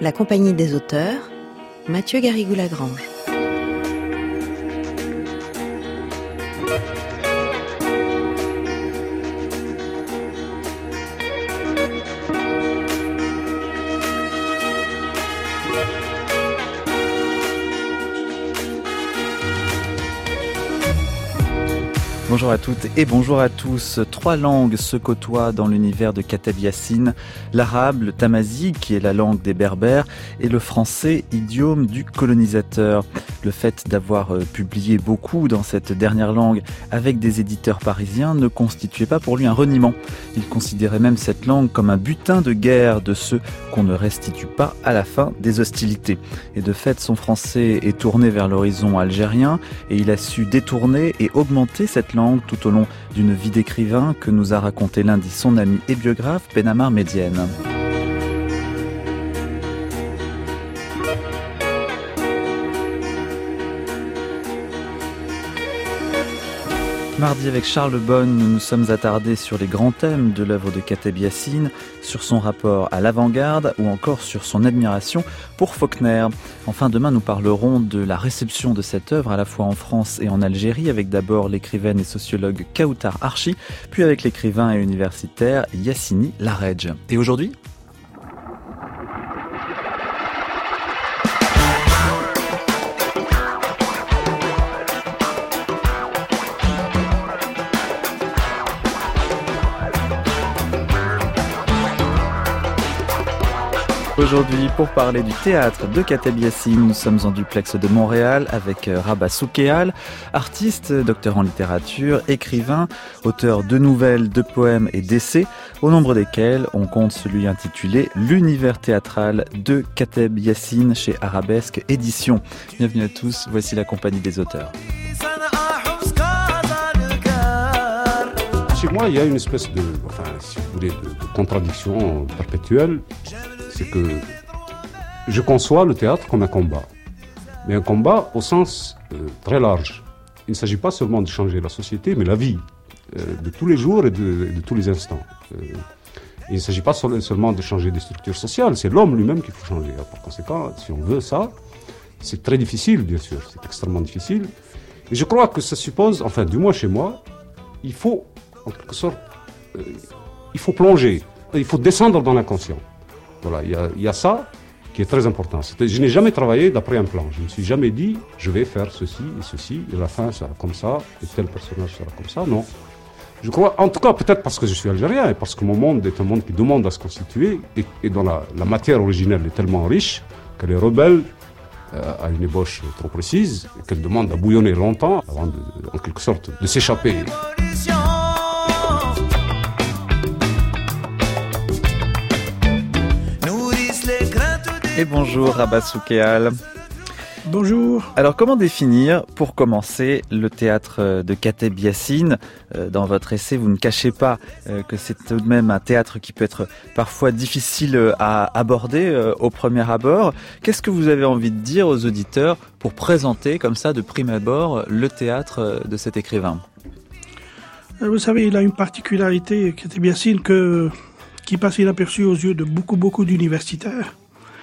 La compagnie des auteurs, Mathieu Garrigou-Lagrange. Bonjour à toutes et bonjour à tous. 3 langues se côtoient dans l'univers de Kateb Yassine. L'arabe, le tamazight, qui est la langue des berbères, et le français, idiome du colonisateur. Le fait d'avoir publié beaucoup dans cette dernière langue avec des éditeurs parisiens ne constituait pas pour lui un reniement. Il considérait même cette langue comme un butin de guerre de ceux qu'on ne restitue pas à la fin des hostilités. Et de fait, son français est tourné vers l'horizon algérien et il a su détourner et augmenter cette langue tout au long d'une vie d'écrivain que nous a raconté lundi son ami et biographe Benamar Medienne. Mardi, avec Charles Bonne, nous nous sommes attardés sur les grands thèmes de l'œuvre de Kateb Yassine, sur son rapport à l'avant-garde ou encore sur son admiration pour Faulkner. Enfin, demain, nous parlerons de la réception de cette œuvre à la fois en France et en Algérie, avec d'abord l'écrivaine et sociologue Kautar Archi, puis avec l'écrivain et universitaire Yassini Laredj. Et aujourd'hui ? Aujourd'hui, pour parler du théâtre de Kateb Yassine, nous sommes en duplex de Montréal avec Rabah Soukéal, artiste, docteur en littérature, écrivain, auteur de nouvelles, de poèmes et d'essais, au nombre desquels on compte celui intitulé « L'univers théâtral de Kateb Yassine » chez Arabesque Éditions. Bienvenue à tous, voici la compagnie des auteurs. Chez moi, il y a une espèce de, si vous voulez, de contradiction perpétuelle. C'est que je conçois le théâtre comme un combat, mais un combat au sens très large. Il ne s'agit pas seulement de changer la société, mais la vie de tous les jours et de tous les instants. Il ne s'agit pas seulement de changer des structures sociales, c'est l'homme lui-même qu'il faut changer. Par conséquent, si on veut ça, c'est très difficile, bien sûr, c'est extrêmement difficile. Et je crois que ça suppose, enfin du moins chez moi, il faut, en quelque sorte, il faut plonger, il faut descendre dans l'inconscient. Voilà, il y a ça qui est très important. Je n'ai jamais travaillé d'après un plan. Je ne me suis jamais dit, je vais faire ceci, et la fin sera comme ça, et tel personnage sera comme ça. Non. Je crois, en tout cas, peut-être parce que je suis algérien, et parce que mon monde est un monde qui demande à se constituer, et dont la matière originelle est tellement riche, qu'elle est rebelle à une ébauche trop précise, et qu'elle demande à bouillonner longtemps, avant en quelque sorte de s'échapper. Et bonjour Rabah Soukéal. Bonjour. Alors comment définir, pour commencer, le théâtre de Kateb Yassine ? Dans votre essai, vous ne cachez pas que c'est tout de même un théâtre qui peut être parfois difficile à aborder au premier abord. Qu'est-ce que vous avez envie de dire aux auditeurs pour présenter comme ça de prime abord le théâtre de cet écrivain ? Vous savez, il a une particularité, Kateb Yassine, qui passe inaperçue aux yeux de beaucoup d'universitaires.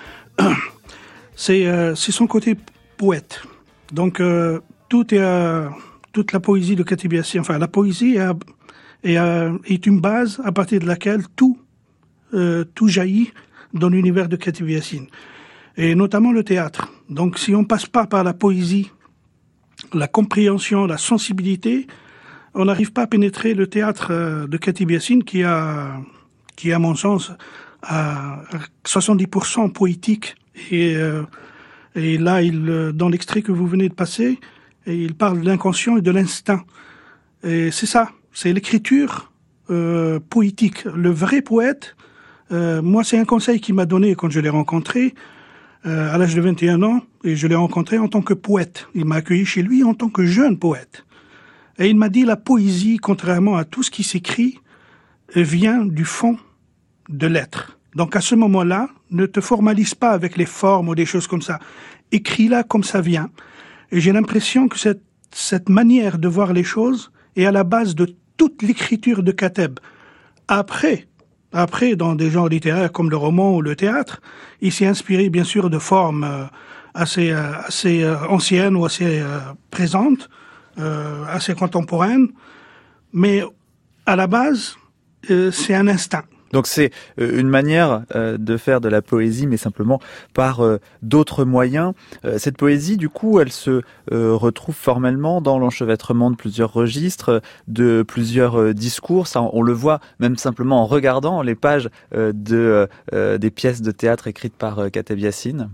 C'est son côté poète. Donc toute la poésie de Kateb Yassine, enfin la poésie est une base à partir de laquelle tout jaillit dans l'univers de Kateb Yassine, et notamment le théâtre. Donc si on passe pas par la poésie, la compréhension, la sensibilité, on n'arrive pas à pénétrer le théâtre de Kateb Yassine qui à mon sens à 70% poétique, et là dans l'extrait que vous venez de passer, il parle de l'inconscient et de l'instinct, et c'est ça, c'est l'écriture poétique. Le vrai poète, moi c'est un conseil qu'il m'a donné quand je l'ai rencontré à l'âge de 21 ans, et je l'ai rencontré en tant que poète. Il m'a accueilli chez lui en tant que jeune poète, et il m'a dit: la poésie, contrairement à tout ce qui s'écrit, vient du fond de l'être. Donc à ce moment-là, ne te formalise pas avec les formes ou des choses comme ça. Écris-la comme ça vient. Et j'ai l'impression que cette manière de voir les choses est à la base de toute l'écriture de Kateb. Après, Après, dans des genres littéraires comme le roman ou le théâtre, il s'est inspiré bien sûr de formes assez anciennes ou assez présentes, assez contemporaines, mais à la base, c'est un instinct. Donc c'est une manière de faire de la poésie, mais simplement par d'autres moyens. Cette poésie, du coup, elle se retrouve formellement dans l'enchevêtrement de plusieurs registres, de plusieurs discours. Ça, on le voit même simplement en regardant les pages des pièces de théâtre écrites par Kateb Yassine.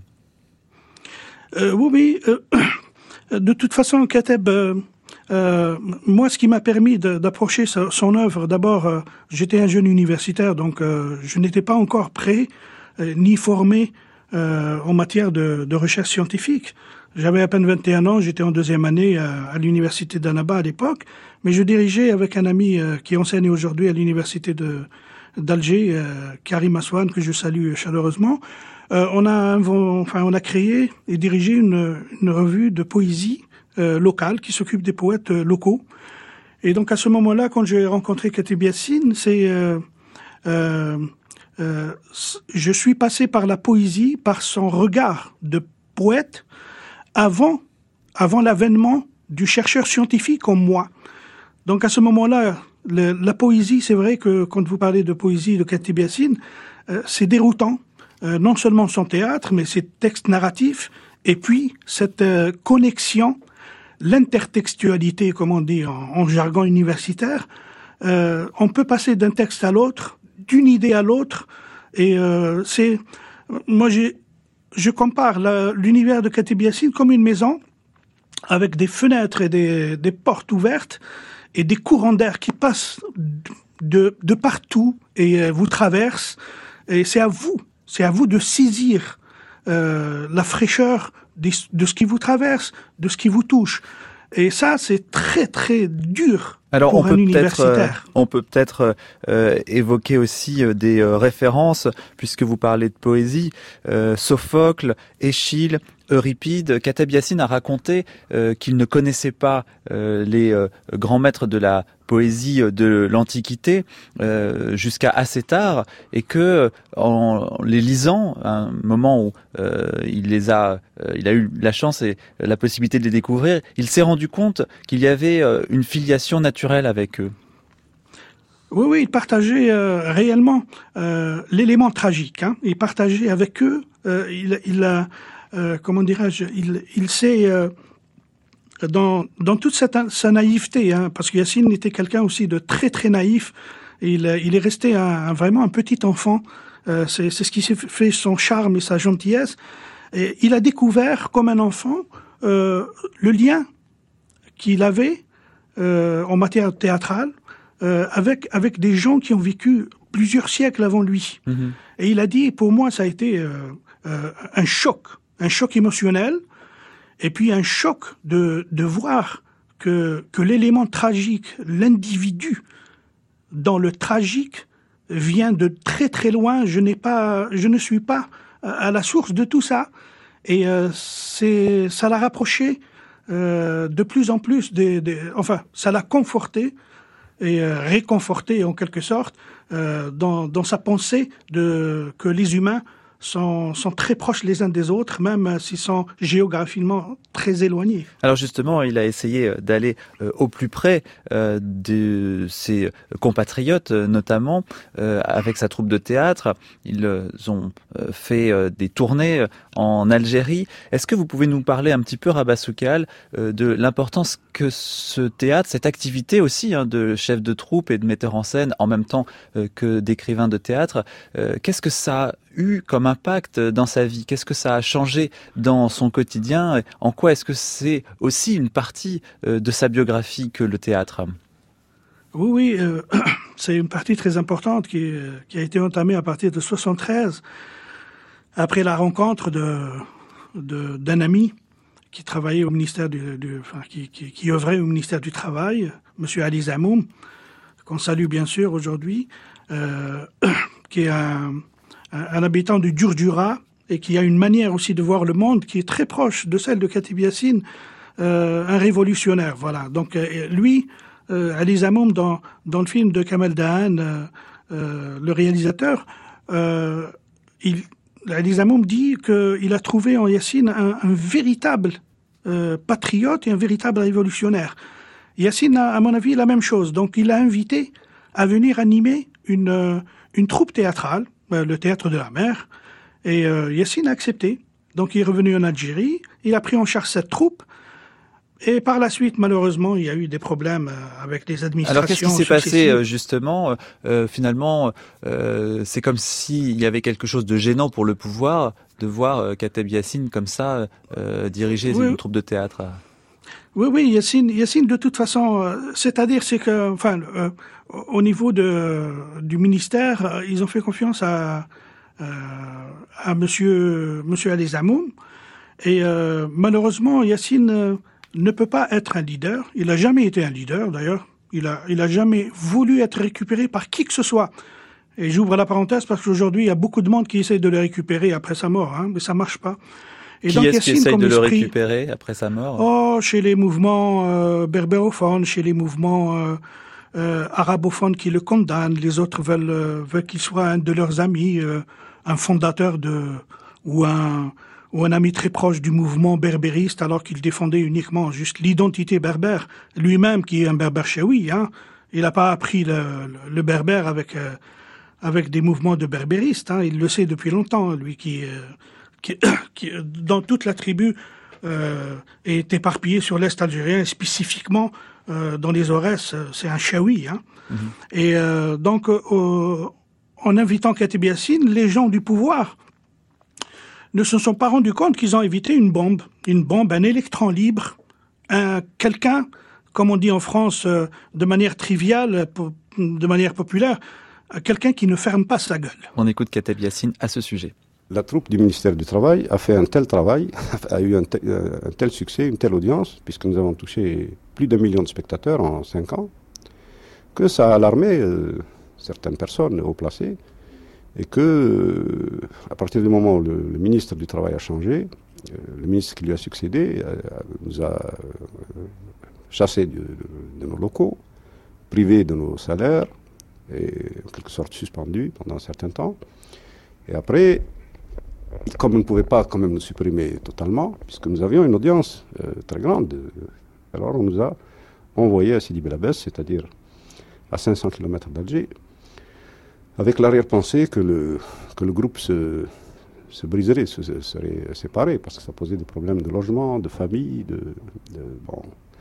Oui. De toute façon, Kateb... moi, ce qui m'a permis d'approcher son œuvre, d'abord, j'étais un jeune universitaire, donc je n'étais pas encore prêt ni formé en matière de recherche scientifique. J'avais à peine 21 ans, j'étais en deuxième année à l'université d'Annaba à l'époque, mais je dirigeais avec un ami qui enseigne aujourd'hui à l'université d'Alger, Karim Aswan, que je salue chaleureusement. On a créé et dirigé une revue de poésie locale qui s'occupe des poètes locaux. Et donc à ce moment-là, quand j'ai rencontré Kateb Yassine, je suis passé par la poésie, par son regard de poète avant l'avènement du chercheur scientifique comme moi. Donc à ce moment-là, la poésie, c'est vrai que quand vous parlez de poésie de Kateb Yassine, c'est déroutant. Non seulement son théâtre, mais ses textes narratifs, et puis cette connexion, l'intertextualité, comme on dit en jargon universitaire. On peut passer d'un texte à l'autre, d'une idée à l'autre, et je compare l'univers de Kateb Yassine comme une maison avec des fenêtres et des portes ouvertes et des courants d'air qui passent de partout et vous traversent. Et c'est à vous de saisir la fraîcheur de ce qui vous traverse, de ce qui vous touche. Et ça, c'est très, très dur. Alors, pour un universitaire. On peut peut-être évoquer aussi des références, puisque vous parlez de poésie. Sophocle, Échille, Euripide. Kateb Yassine a raconté qu'il ne connaissait pas les grands maîtres de la poésie de l'Antiquité jusqu'à assez tard, et que en les lisant, à un moment où il a eu la chance et la possibilité de les découvrir, il s'est rendu compte qu'il y avait une filiation naturelle avec eux. Oui, il partageait réellement l'élément tragique. Il partageait avec eux. Comment dirais-je, il s'est dans toute sa naïveté, parce que Yassine était quelqu'un aussi de très très naïf. Il est resté vraiment un petit enfant. C'est ce qui s'est fait son charme et sa gentillesse. Et il a découvert comme un enfant le lien qu'il avait en matière théâtrale avec des gens qui ont vécu plusieurs siècles avant lui. Mm-hmm. Et il a dit, pour moi, ça a été un choc émotionnel, et puis un choc de voir que l'élément tragique, l'individu dans le tragique vient de très très loin. Je ne suis pas à la source de tout ça, et ça l'a rapproché de plus en plus ça l'a conforté et réconforté en quelque sorte dans sa pensée que les humains sont très proches les uns des autres, même s'ils sont géographiquement très éloignés. Alors justement, il a essayé d'aller au plus près de ses compatriotes, notamment avec sa troupe de théâtre. Ils ont fait des tournées en Algérie. Est-ce que vous pouvez nous parler un petit peu, Rabat Soukal, de l'importance que ce théâtre, cette activité aussi de chef de troupe et de metteur en scène, en même temps que d'écrivain de théâtre, qu'est-ce que ça a eu comme impact dans sa vie? Qu'est-ce que ça a changé dans son quotidien? En quoi est-ce que c'est aussi une partie de sa biographie que le théâtre? Oui, c'est une partie très importante qui a été entamée à partir de 1973, après la rencontre d'un ami qui travaillait au ministère qui œuvrait au ministère du Travail, Monsieur Ali Zamoum, qu'on salue bien sûr aujourd'hui, qui est un habitant du Djurdjura et qui a une manière aussi de voir le monde qui est très proche de celle de Kateb Yassine, un révolutionnaire. Voilà. Donc lui, Ali Zamoum, dans le film de Kamel Dahan, le réalisateur, Ali Zamoum dit qu'il a trouvé en Yassine un véritable patriote et un véritable révolutionnaire. Yassine a, à mon avis, la même chose. Donc, il l'a invité à venir animer une troupe théâtrale, le Théâtre de la Mer, et Yassine a accepté. Donc, il est revenu en Algérie, il a pris en charge cette troupe, et par la suite, malheureusement, il y a eu des problèmes avec les administrations. Alors, qu'est-ce qui s'est passé, justement finalement, c'est comme s'il y avait quelque chose de gênant pour le pouvoir de voir Kateb Yassine comme ça diriger une troupe de théâtre. Oui, Yassine, de toute façon, c'est-à-dire, c'est que, enfin, au niveau du ministère, ils ont fait confiance à Monsieur Ali Zamoum, et malheureusement, Yassine ne peut pas être un leader. Il n'a jamais été un leader, d'ailleurs. Il a jamais voulu être récupéré par qui que ce soit. Et j'ouvre la parenthèse parce qu'aujourd'hui, il y a beaucoup de monde qui essaye de le récupérer après sa mort, mais ça marche pas. Et qui est-ce qui essaye de le récupérer après sa mort? Oh, chez les mouvements berbérophones, chez les mouvements arabophones qui le condamnent. Les autres veulent qu'il soit un de leurs amis, un fondateur ou un ami très proche du mouvement berbériste, alors qu'il défendait uniquement juste l'identité berbère. Lui-même, qui est un berbère chaoui, il n'a pas appris le berbère avec des mouvements de berbéristes. Il le sait depuis longtemps, lui qui dans toute la tribu est éparpillé sur l'Est algérien, et spécifiquement dans les Aurès, c'est un chaoui. Et donc, en invitant Kateb Yassine, les gens du pouvoir ne se sont pas rendus compte qu'ils ont évité une bombe, un électron libre, quelqu'un, comme on dit en France de manière triviale, de manière populaire, quelqu'un qui ne ferme pas sa gueule. On écoute Kateb Yassine à ce sujet. La troupe du ministère du Travail a fait un tel travail, a eu un tel succès, une telle audience, puisque nous avons touché plus d'1 million de spectateurs en 5 ans, que ça a alarmé certaines personnes haut placées, et que, à partir du moment où le ministre du Travail a changé, le ministre qui lui a succédé nous a chassés de nos locaux, privés de nos salaires, et en quelque sorte suspendus pendant un certain temps. Et après, comme on ne pouvait pas quand même nous supprimer totalement, puisque nous avions une audience très grande, alors on nous a envoyés à Sidi Bel Abbès, c'est-à-dire à 500 km d'Alger, avec l'arrière-pensée que le groupe se briserait, serait séparé, parce que ça posait des problèmes de logement, de famille, bon.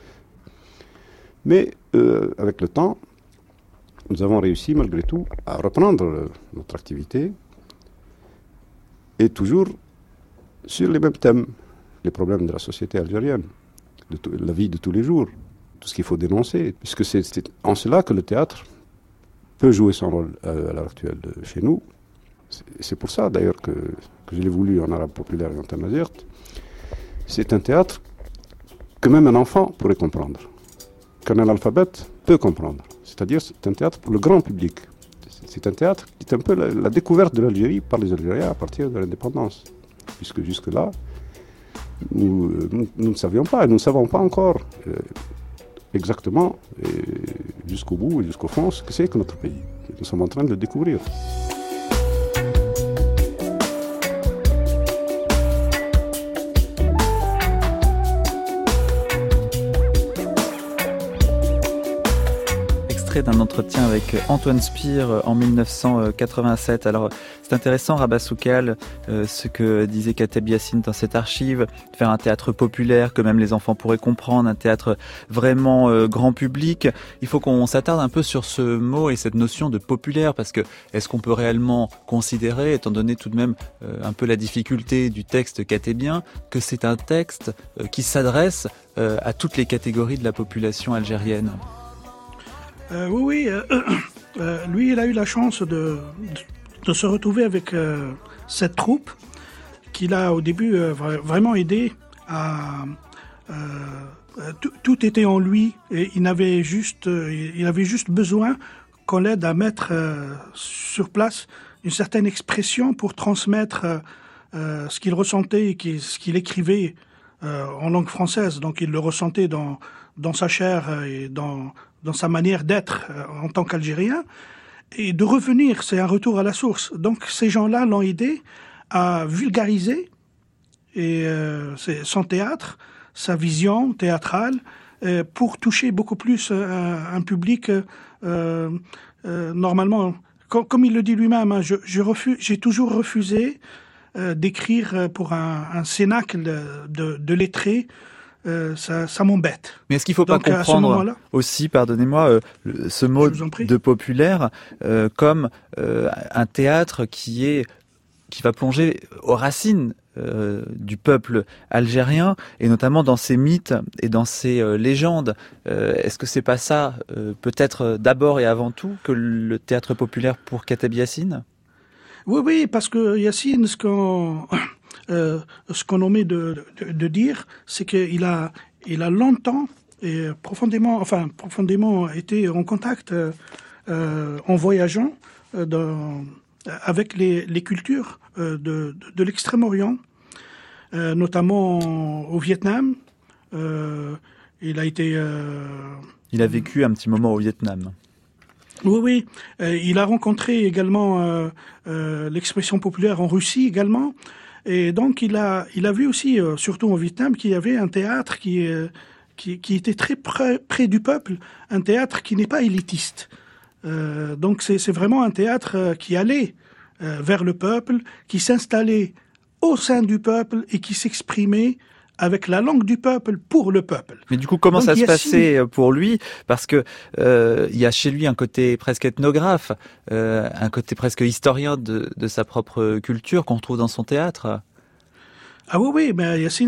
Mais avec le temps, nous avons réussi malgré tout à reprendre notre activité, et toujours sur les mêmes thèmes, les problèmes de la société algérienne, la vie de tous les jours, tout ce qu'il faut dénoncer, puisque c'est en cela que le théâtre peut jouer son rôle à l'heure actuelle chez nous. C'est pour ça d'ailleurs que je l'ai voulu en arabe populaire et en tamazight. C'est un théâtre que même un enfant pourrait comprendre, qu'un analphabète peut comprendre. C'est-à-dire c'est un théâtre pour le grand public. C'est un théâtre qui est un peu la découverte de l'Algérie par les Algériens à partir de l'indépendance. Puisque jusque-là, nous ne savions pas, et nous ne savons pas encore exactement, jusqu'au bout et jusqu'au fond, ce que c'est que notre pays. Nous sommes en train de le découvrir. D'un entretien avec Antoine Spire en 1987. Alors, c'est intéressant, Rabah Soukal, ce que disait Kateb Yassine dans cette archive, faire un théâtre populaire que même les enfants pourraient comprendre, un théâtre vraiment grand public. Il faut qu'on s'attarde un peu sur ce mot et cette notion de populaire, parce que est-ce qu'on peut réellement considérer, étant donné tout de même un peu la difficulté du texte katébien, que c'est un texte qui s'adresse à toutes les catégories de la population algérienne? Oui, lui, il a eu la chance de se retrouver avec cette troupe qu'il a au début vraiment aidé à... tout était en lui, et il avait juste besoin qu'on l'aide à mettre sur place une certaine expression pour transmettre ce qu'il ressentait et ce qu'il écrivait en langue française. Donc il le ressentait dans sa chair et dans sa manière d'être en tant qu'Algérien. de revenir, c'est un retour à la source. Donc ces gens-là l'ont aidé à vulgariser son théâtre, sa vision théâtrale, pour toucher beaucoup plus un public normalement. Comme il le dit lui-même, hein, j'ai toujours refusé d'écrire pour un cénacle de lettrés. Ça m'embête. Mais est-ce qu'il ne faut pas comprendre aussi, pardonnez-moi, ce mot de populaire comme un théâtre qui va plonger aux racines du peuple algérien, et notamment dans ses mythes et dans ses légendes. Est-ce que c'est pas ça, peut-être d'abord et avant tout, que le théâtre populaire pour Kateb Yassine ? Oui, parce que Yassine, ce qu'on omet de dire, c'est qu'il a longtemps et profondément été en contact en voyageant avec les cultures de l'extrême-orient, notamment au Vietnam. Il a vécu un petit moment au Vietnam. Oui. Il a rencontré également l'expression populaire en Russie également. Et donc, il a vu aussi, surtout au Vietnam, qu'il y avait un théâtre qui était très près du peuple, un théâtre qui n'est pas élitiste. Donc, c'est vraiment un théâtre qui allait vers le peuple, qui s'installait au sein du peuple et qui s'exprimait avec la langue du peuple pour le peuple. Mais du coup, comment ça se passait pour lui ? Parce que il y a chez lui un côté presque ethnographe, un côté presque historien de sa propre culture qu'on retrouve dans son théâtre. Ah oui, mais Yassine,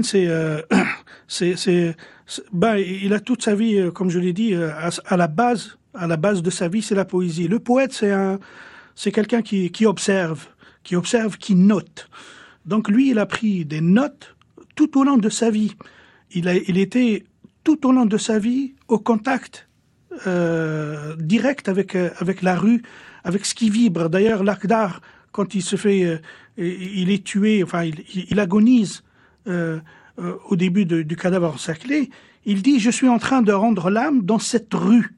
il a toute sa vie, comme je l'ai dit, à la base de sa vie, c'est la poésie. Le poète, c'est quelqu'un qui observe, qui note. Donc lui, il a pris des notes tout au long de sa vie. Il était tout au long de sa vie au contact direct avec la rue, avec ce qui vibre. D'ailleurs, l'Akhdar, quand il se fait, il est tué, il agonise au début du cadavre encerclé. Il dit: je suis en train de rendre l'âme dans cette rue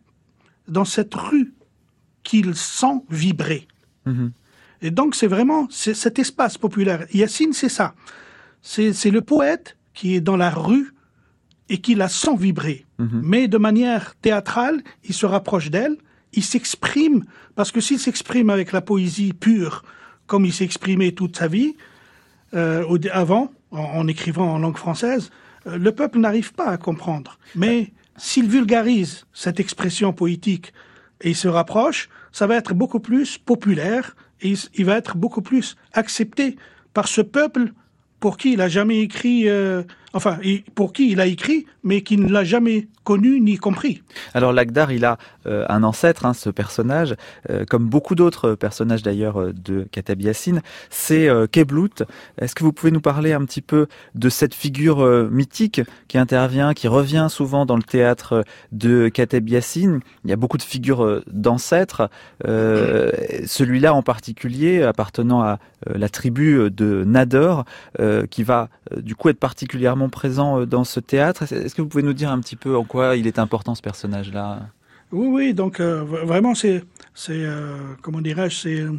qu'il sent vibrer. Mm-hmm. Et donc c'est vraiment cet espace populaire. Yassine, c'est ça. C'est le poète qui est dans la rue et qui la sent vibrer. Mm-hmm. Mais de manière théâtrale, il se rapproche d'elle, il s'exprime, parce que s'il s'exprime avec la poésie pure, comme il s'est exprimé toute sa vie, avant, en écrivant en langue française, le peuple n'arrive pas à comprendre. Mais s'il vulgarise cette expression poétique et il se rapproche, ça va être beaucoup plus populaire et il va être beaucoup plus accepté par ce peuple pour qui il a jamais écrit, pour qui il a écrit, mais qui ne l'a jamais connu ni compris. Alors l'Akhdar, il a un ancêtre, ce personnage, comme beaucoup d'autres personnages d'ailleurs de Kateb Yassine, c'est Keblout. Est-ce que vous pouvez nous parler un petit peu de cette figure mythique qui intervient, qui revient souvent dans le théâtre de Kateb Yassine ? Il y a beaucoup de figures d'ancêtres, celui-là en particulier, appartenant à la tribu de Nador, qui va du coup être particulièrement présent dans ce théâtre. Est-ce que vous pouvez nous dire un petit peu en quoi il est important ce personnage-là ? Oui, donc vraiment c'est comment dirais-je,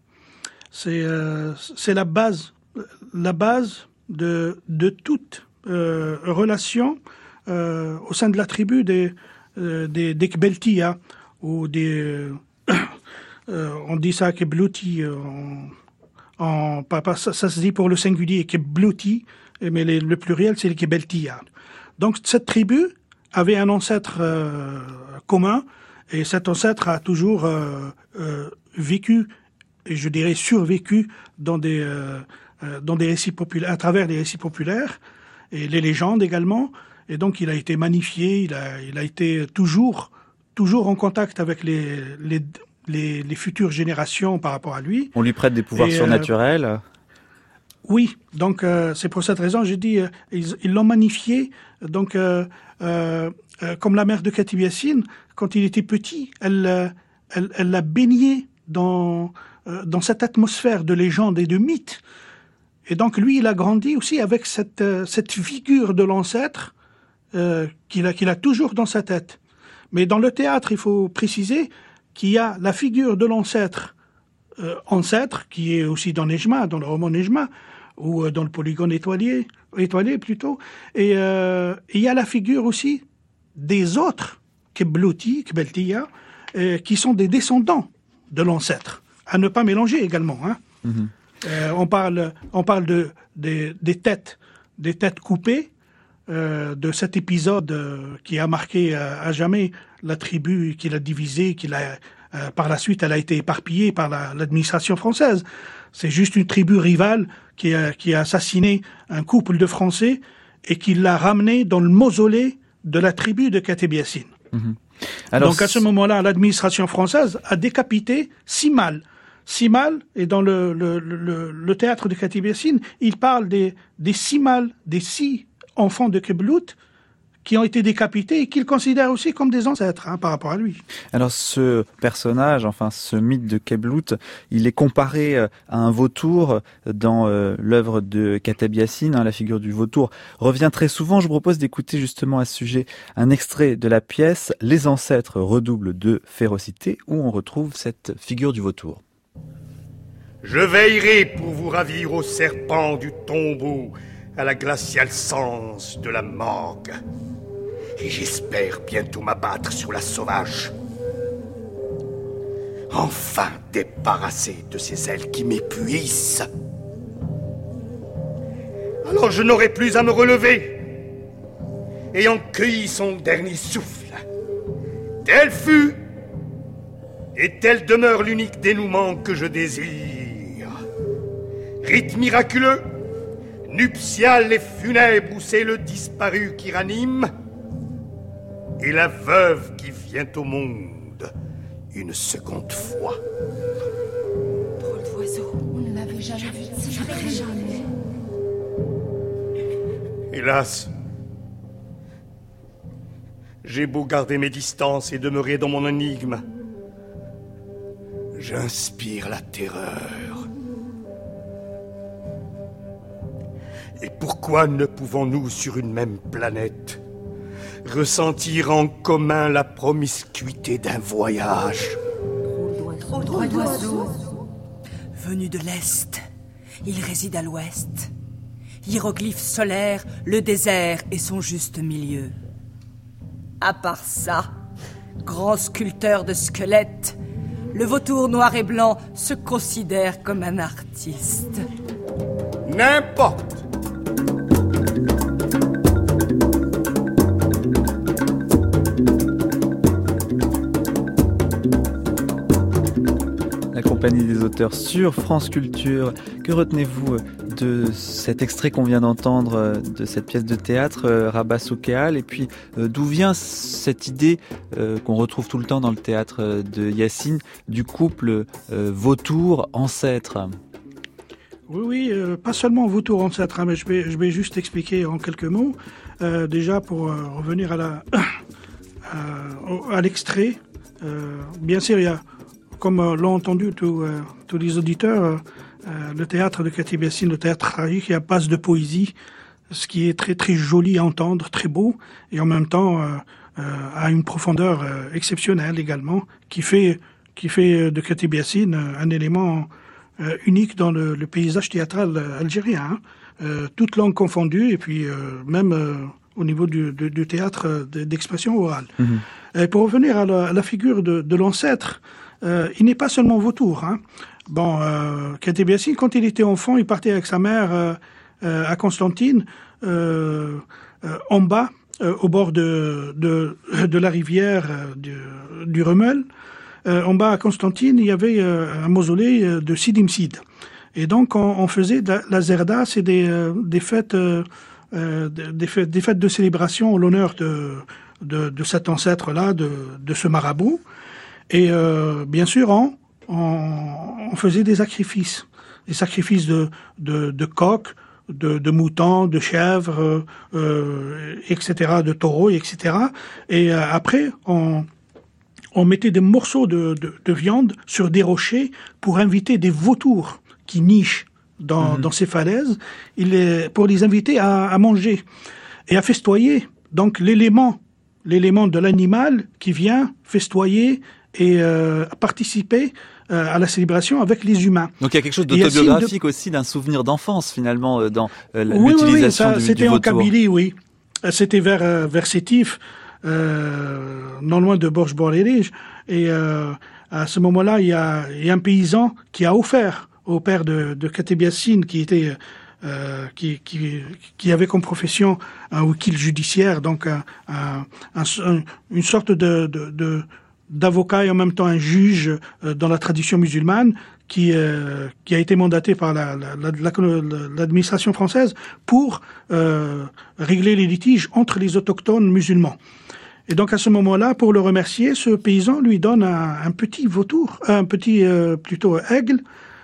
c'est la base de toute relation au sein de la tribu des Kbeltia ou des on dit ça Keblouti ça se dit pour le singulier Keblouti, mais le pluriel c'est les Kbeltia. Donc cette tribu avait un ancêtre commun, et cet ancêtre a toujours vécu, et je dirais survécu, dans des récits populaires, à travers les récits populaires et les légendes également. Et donc il a été magnifié, il a été toujours en contact avec les futures générations par rapport à lui. On lui prête des pouvoirs surnaturels. Oui, donc c'est pour cette raison, j'ai dit, ils l'ont magnifié. Donc, comme la mère de Kateb Yassine, quand il était petit, elle l'a baigné dans cette atmosphère de légende et de mythe. Et donc, lui, il a grandi aussi avec cette figure de l'ancêtre qu'il a toujours dans sa tête. Mais dans le théâtre, il faut préciser qu'il y a la figure de l'ancêtre, qui est aussi dans Nejma, dans le roman Nejma, ou dans le polygone étoilé plutôt, et il y a la figure aussi des autres Kebeltia, qui sont des descendants de l'ancêtre, à ne pas mélanger également. Hein. On parle des têtes coupées, de cet épisode qui a marqué à jamais la tribu, qui l'a divisée, par la suite elle a été éparpillée par l'administration française. C'est juste une tribu rivale qui a assassiné un couple de Français et qui l'a ramené dans le mausolée de la tribu de Kateb Yassine. Donc à ce moment-là, l'administration française a décapité 6 mâles. 6 mâles, et dans le théâtre de Kateb Yassine, il parle des 6 mâles, des 6 enfants de Keblout qui ont été décapités et qu'il considère aussi comme des ancêtres par rapport à lui. Alors ce personnage, ce mythe de Keblout, il est comparé à un vautour dans l'œuvre de Kateb Yassine. La figure du vautour revient très souvent. Je vous propose d'écouter justement à ce sujet un extrait de la pièce « Les ancêtres redoublent de férocité » où on retrouve cette figure du vautour. Je veillerai pour vous ravir au serpent du tombeau, à la glaciale sens de la morgue. Et j'espère bientôt m'abattre sur la sauvage. Enfin débarrassé de ces ailes qui m'épuisent. Alors je n'aurai plus à me relever, ayant cueilli son dernier souffle. Tel fut, et tel demeure l'unique dénouement que je désire. Rite miraculeux, nuptial et funèbre où c'est le disparu qui ranime, et la veuve qui vient au monde une seconde fois. Drôle d'oiseau, on ne l'avait jamais vu de si près, jamais. Hélas, j'ai beau garder mes distances et demeurer dans mon énigme, j'inspire la terreur. Et pourquoi ne pouvons-nous, sur une même planète, ressentir en commun la promiscuité d'un voyage? Drôle d'oiseau. Venu de l'Est, il réside à l'Ouest. Hiéroglyphe solaire, le désert est son juste milieu. À part ça, grand sculpteur de squelettes, le vautour noir et blanc se considère comme un artiste. N'importe. La compagnie des auteurs sur France Culture. Que retenez-vous de cet extrait qu'on vient d'entendre de cette pièce de théâtre, Rabat Soukéal, et puis d'où vient cette idée qu'on retrouve tout le temps dans le théâtre de Yassine du couple vautour-ancêtre? Oui, pas seulement vautour ancêtre, mais je vais juste expliquer en quelques mots. Déjà pour revenir à l'extrait, bien sûr il y a, comme l'ont entendu tous les auditeurs, le théâtre de Kateb Yassine, le théâtre tragique, il y a base de poésie, ce qui est très très joli à entendre, très beau, et en même temps a une profondeur exceptionnelle également, qui fait de Kateb Yassine un élément unique dans le paysage théâtral algérien, toutes langues confondues, et puis même au niveau du théâtre d'expression orale. Et pour revenir à la figure de l'ancêtre, il n'est pas seulement vautour. Kateb Yassine, quand il était enfant, il partait avec sa mère à Constantine, en bas, au bord de la rivière du Remel. En bas à Constantine, il y avait un mausolée de Sidi Msid. Et donc, on faisait la zerda, c'est des fêtes de célébration en l'honneur de cet ancêtre-là, de ce marabout. Et bien sûr, on faisait des sacrifices de coqs, de moutons, de chèvres, etc., de taureaux, etc. Et après, on mettait des morceaux de viande sur des rochers pour inviter des vautours qui nichent dans ces falaises, pour les inviter à manger et à festoyer. Donc l'élément de l'animal qui vient festoyer et participer à la célébration avec les humains. Donc il y a quelque chose d'autobiographique aussi, d'un souvenir d'enfance finalement dans ça, l'utilisation du vautour. C'était en Kabylie, oui. C'était vers Sétif, non loin de Borj-Borj-Erij. Et à ce moment-là, il y a un paysan qui a offert au père de Kateb Yassine, qui était qui avait comme profession un wikil judiciaire, donc une sorte d'avocat et en même temps un juge dans la tradition musulmane qui a été mandaté par l'administration française pour régler les litiges entre les autochtones musulmans. Et donc à ce moment-là, pour le remercier, ce paysan lui donne un petit vautour, plutôt aigle,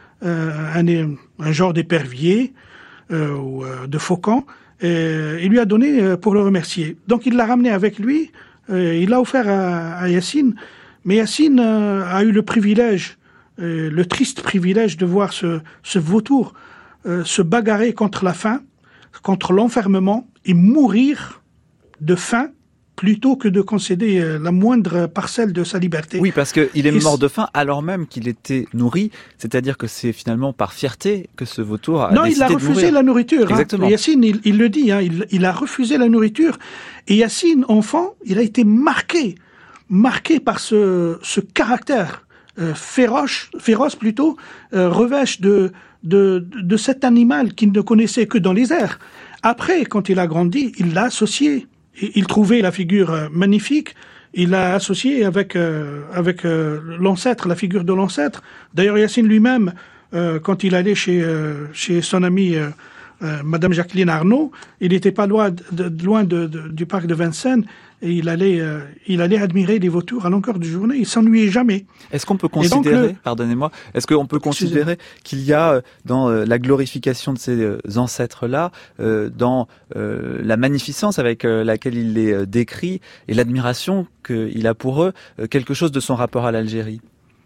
un genre d'épervier ou de faucon. Il lui a donné pour le remercier. Donc il l'a ramené avec lui, il l'a offert à Yassine. Mais Yassine a eu le privilège, le triste privilège de voir ce vautour se bagarrer contre la faim, contre l'enfermement et mourir de faim plutôt que de concéder la moindre parcelle de sa liberté. Oui, parce qu'il est mort de faim alors même qu'il était nourri, c'est-à-dire que c'est finalement par fierté que ce vautour a décidé de mourir. Non, il a refusé la nourriture. Exactement. Yassine, il le dit, il a refusé la nourriture. Et Yassine, enfant, il a été marqué par ce caractère féroce plutôt, revêche de cet animal qu'il ne connaissait que dans les airs. Après, quand il a grandi, il l'a associé. Il trouvait la figure magnifique. Il l'a associé avec l'ancêtre, la figure de l'ancêtre. D'ailleurs, Yassine lui-même, quand il allait chez son amie Madame Jacqueline Arnaud, il n'était pas loin du parc de Vincennes. Et il allait admirer les vautours à longueur de journée. Il s'ennuyait jamais. Est-ce qu'on peut considérer, considérer qu'il y a dans la glorification de ces ancêtres-là, dans la magnificence avec laquelle il les décrit et l'admiration qu'il a pour eux, quelque chose de son rapport à l'Algérie?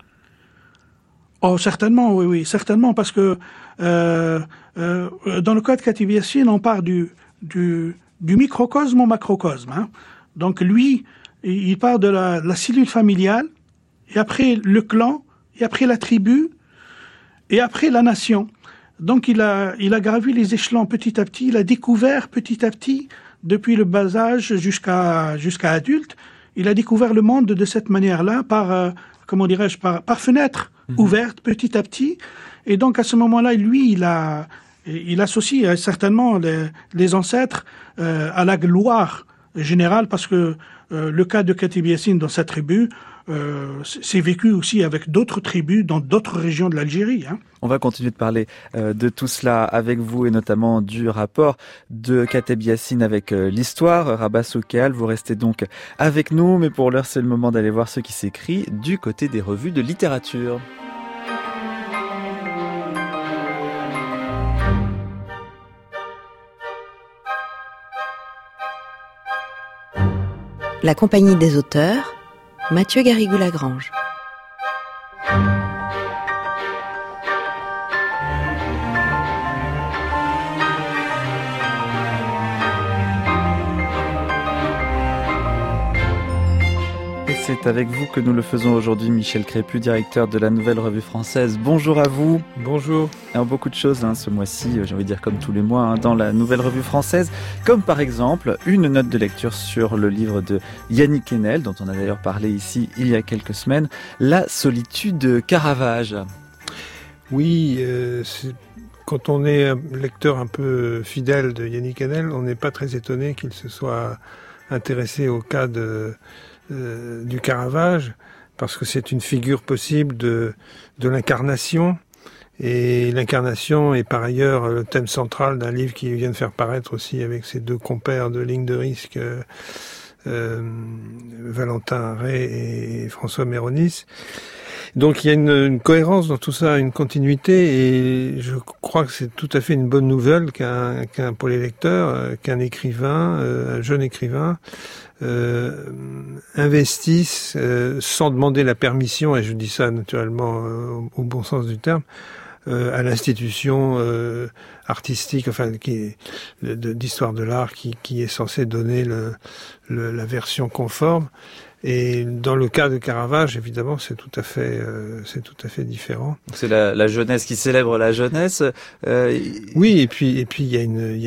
Oh, certainement, oui, certainement, parce que dans le cas de Kateb Yassine, on part du microcosme au macrocosme, hein. Donc lui, il part de la cellule familiale, et après le clan, et après la tribu, et après la nation. Donc il a gravi les échelons petit à petit, il a découvert petit à petit, depuis le bas âge jusqu'à adulte, il a découvert le monde de cette manière-là, par fenêtre ouverte petit à petit. Et donc à ce moment-là, lui, il associe certainement les ancêtres à la gloire général, parce que le cas de Kateb Yassine dans sa tribu, c'est vécu aussi avec d'autres tribus dans d'autres régions de l'Algérie. Hein. On va continuer de parler de tout cela avec vous et notamment du rapport de Kateb Yassine avec l'histoire. Rabat Soukeal, vous restez donc avec nous, mais pour l'heure c'est le moment d'aller voir ce qui s'écrit du côté des revues de littérature. La compagnie des auteurs, Mathieu Garrigou-Lagrange. C'est avec vous que nous le faisons aujourd'hui, Michel Crépu, directeur de la Nouvelle Revue Française. Bonjour à vous. Bonjour. Alors, beaucoup de choses ce mois-ci, j'ai envie de dire comme tous les mois, dans la Nouvelle Revue Française, comme par exemple une note de lecture sur le livre de Yannick Enel, dont on a d'ailleurs parlé ici il y a quelques semaines, La solitude Caravage. Oui, quand on est un lecteur un peu fidèle de Yannick Enel, on n'est pas très étonné qu'il se soit intéressé au cas du Caravage, parce que c'est une figure possible de l'incarnation, et l'incarnation est par ailleurs le thème central d'un livre qui vient de faire paraître aussi avec ses deux compères de ligne de risque, Valentin Ray et François Méronis. Donc il y a une cohérence dans tout ça, une continuité, et je crois que c'est tout à fait une bonne nouvelle pour les lecteurs, qu'un écrivain, un jeune écrivain, investisse sans demander la permission, et je dis ça naturellement au bon sens du terme, à l'institution artistique, enfin d'histoire de l'art qui est censée donner la version conforme. Et dans le cas de Caravage, évidemment, c'est tout à fait différent. C'est la jeunesse qui célèbre la jeunesse. Oui, et puis il y a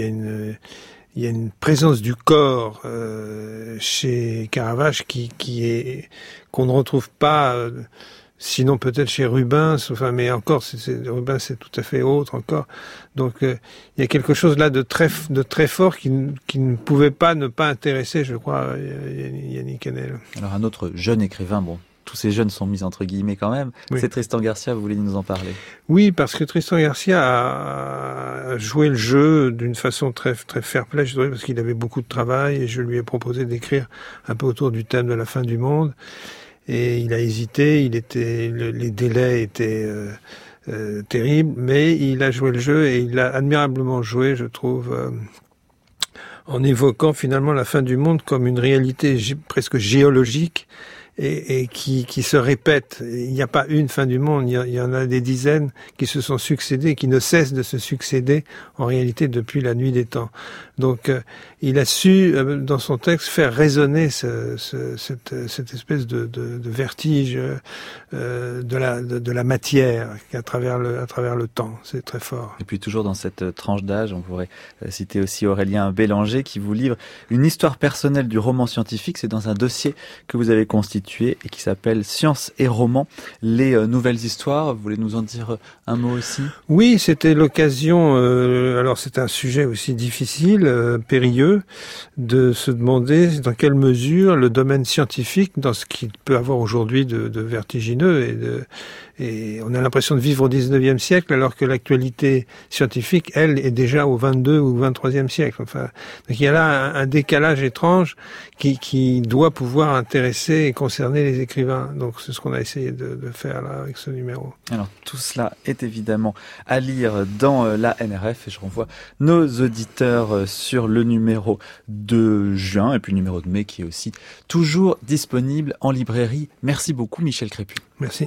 une présence du corps chez Caravage qu'on ne retrouve pas. Sinon peut-être chez Rubens, mais encore, Rubens c'est tout à fait autre encore. Donc il y a quelque chose là de très fort qui ne pouvait pas ne pas intéresser, je crois, Yannick Hanel. Alors un autre jeune écrivain, tous ces jeunes sont mis entre guillemets quand même, oui. C'est Tristan Garcia, vous voulez nous en parler? Oui, parce que Tristan Garcia a joué le jeu d'une façon très, très fair-play, je dirais, parce qu'il avait beaucoup de travail et je lui ai proposé d'écrire un peu autour du thème de la fin du monde. Et il a hésité, les délais étaient terribles, mais il a joué le jeu et il a admirablement joué, je trouve, en évoquant finalement la fin du monde comme une réalité presque géologique et qui se répète. Il n'y a pas une fin du monde, il y en a des dizaines qui se sont succédés, qui ne cessent de se succéder en réalité depuis la nuit des temps. Donc il a su, dans son texte, faire résonner cette espèce de vertige de la matière à travers le temps. C'est très fort. Et puis toujours dans cette tranche d'âge, on pourrait citer aussi Aurélien Bélanger qui vous livre une histoire personnelle du roman scientifique. C'est dans un dossier que vous avez constitué et qui s'appelle Science et roman, les nouvelles histoires. Vous voulez nous en dire un mot aussi? Oui, c'était l'occasion, alors c'est un sujet aussi difficile, périlleux, de se demander dans quelle mesure le domaine scientifique, dans ce qu'il peut avoir aujourd'hui de vertigineux, et on a l'impression de vivre au 19e siècle alors que l'actualité scientifique, elle, est déjà au 22 ou 23e siècle. Enfin, donc il y a là un décalage étrange qui doit pouvoir intéresser et concerner les écrivains. Donc c'est ce qu'on a essayé de faire là avec ce numéro. Alors tout cela est évidemment à lire dans la NRF et je renvoie nos auditeurs sur le numéro de juin et puis le numéro de mai qui est aussi toujours disponible en librairie. Merci beaucoup Michel Crépu. Merci.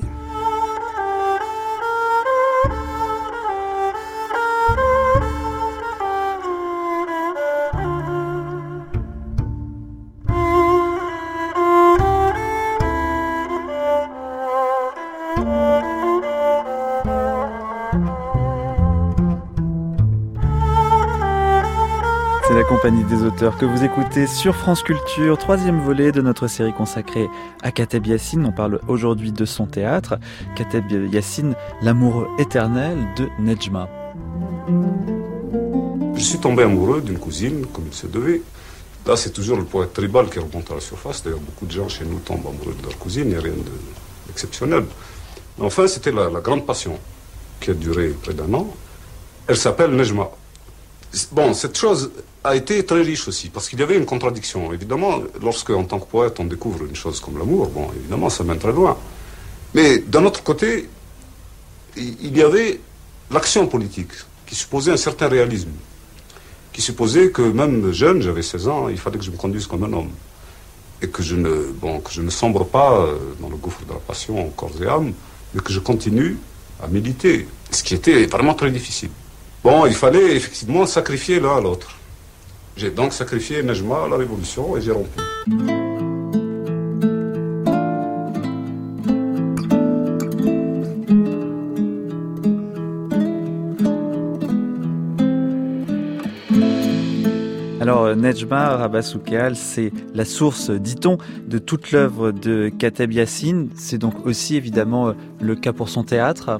La compagnie des auteurs que vous écoutez sur France Culture, troisième volet de notre série consacrée à Kateb Yassine. On parle aujourd'hui de son théâtre. Kateb Yassine, l'amoureux éternel de Nedjma. Je suis tombé amoureux d'une cousine, comme il se devait. Là, c'est toujours le poète tribal qui remonte à la surface. D'ailleurs, beaucoup de gens chez nous tombent amoureux de leur cousine, il n'y a rien d'exceptionnel. Mais enfin, c'était la grande passion qui a duré près d'un an. Elle s'appelle Nedjma. Bon, cette chose a été très riche aussi, parce qu'il y avait une contradiction. Évidemment, lorsque, en tant que poète, on découvre une chose comme l'amour, bon, évidemment, ça mène très loin. Mais d'un autre côté, il y avait l'action politique, qui supposait un certain réalisme, qui supposait que même jeune, j'avais 16 ans, il fallait que je me conduise comme un homme, et que je ne sombre pas dans le gouffre de la passion, corps et âme, mais que je continue à militer, ce qui était vraiment très difficile. Bon, il fallait effectivement sacrifier l'un à l'autre. J'ai donc sacrifié Nedjma à la Révolution et j'ai rompu. Alors, Nedjma, Rabah Soukhal, c'est la source, dit-on, de toute l'œuvre de Kateb Yassine. C'est donc aussi évidemment le cas pour son théâtre.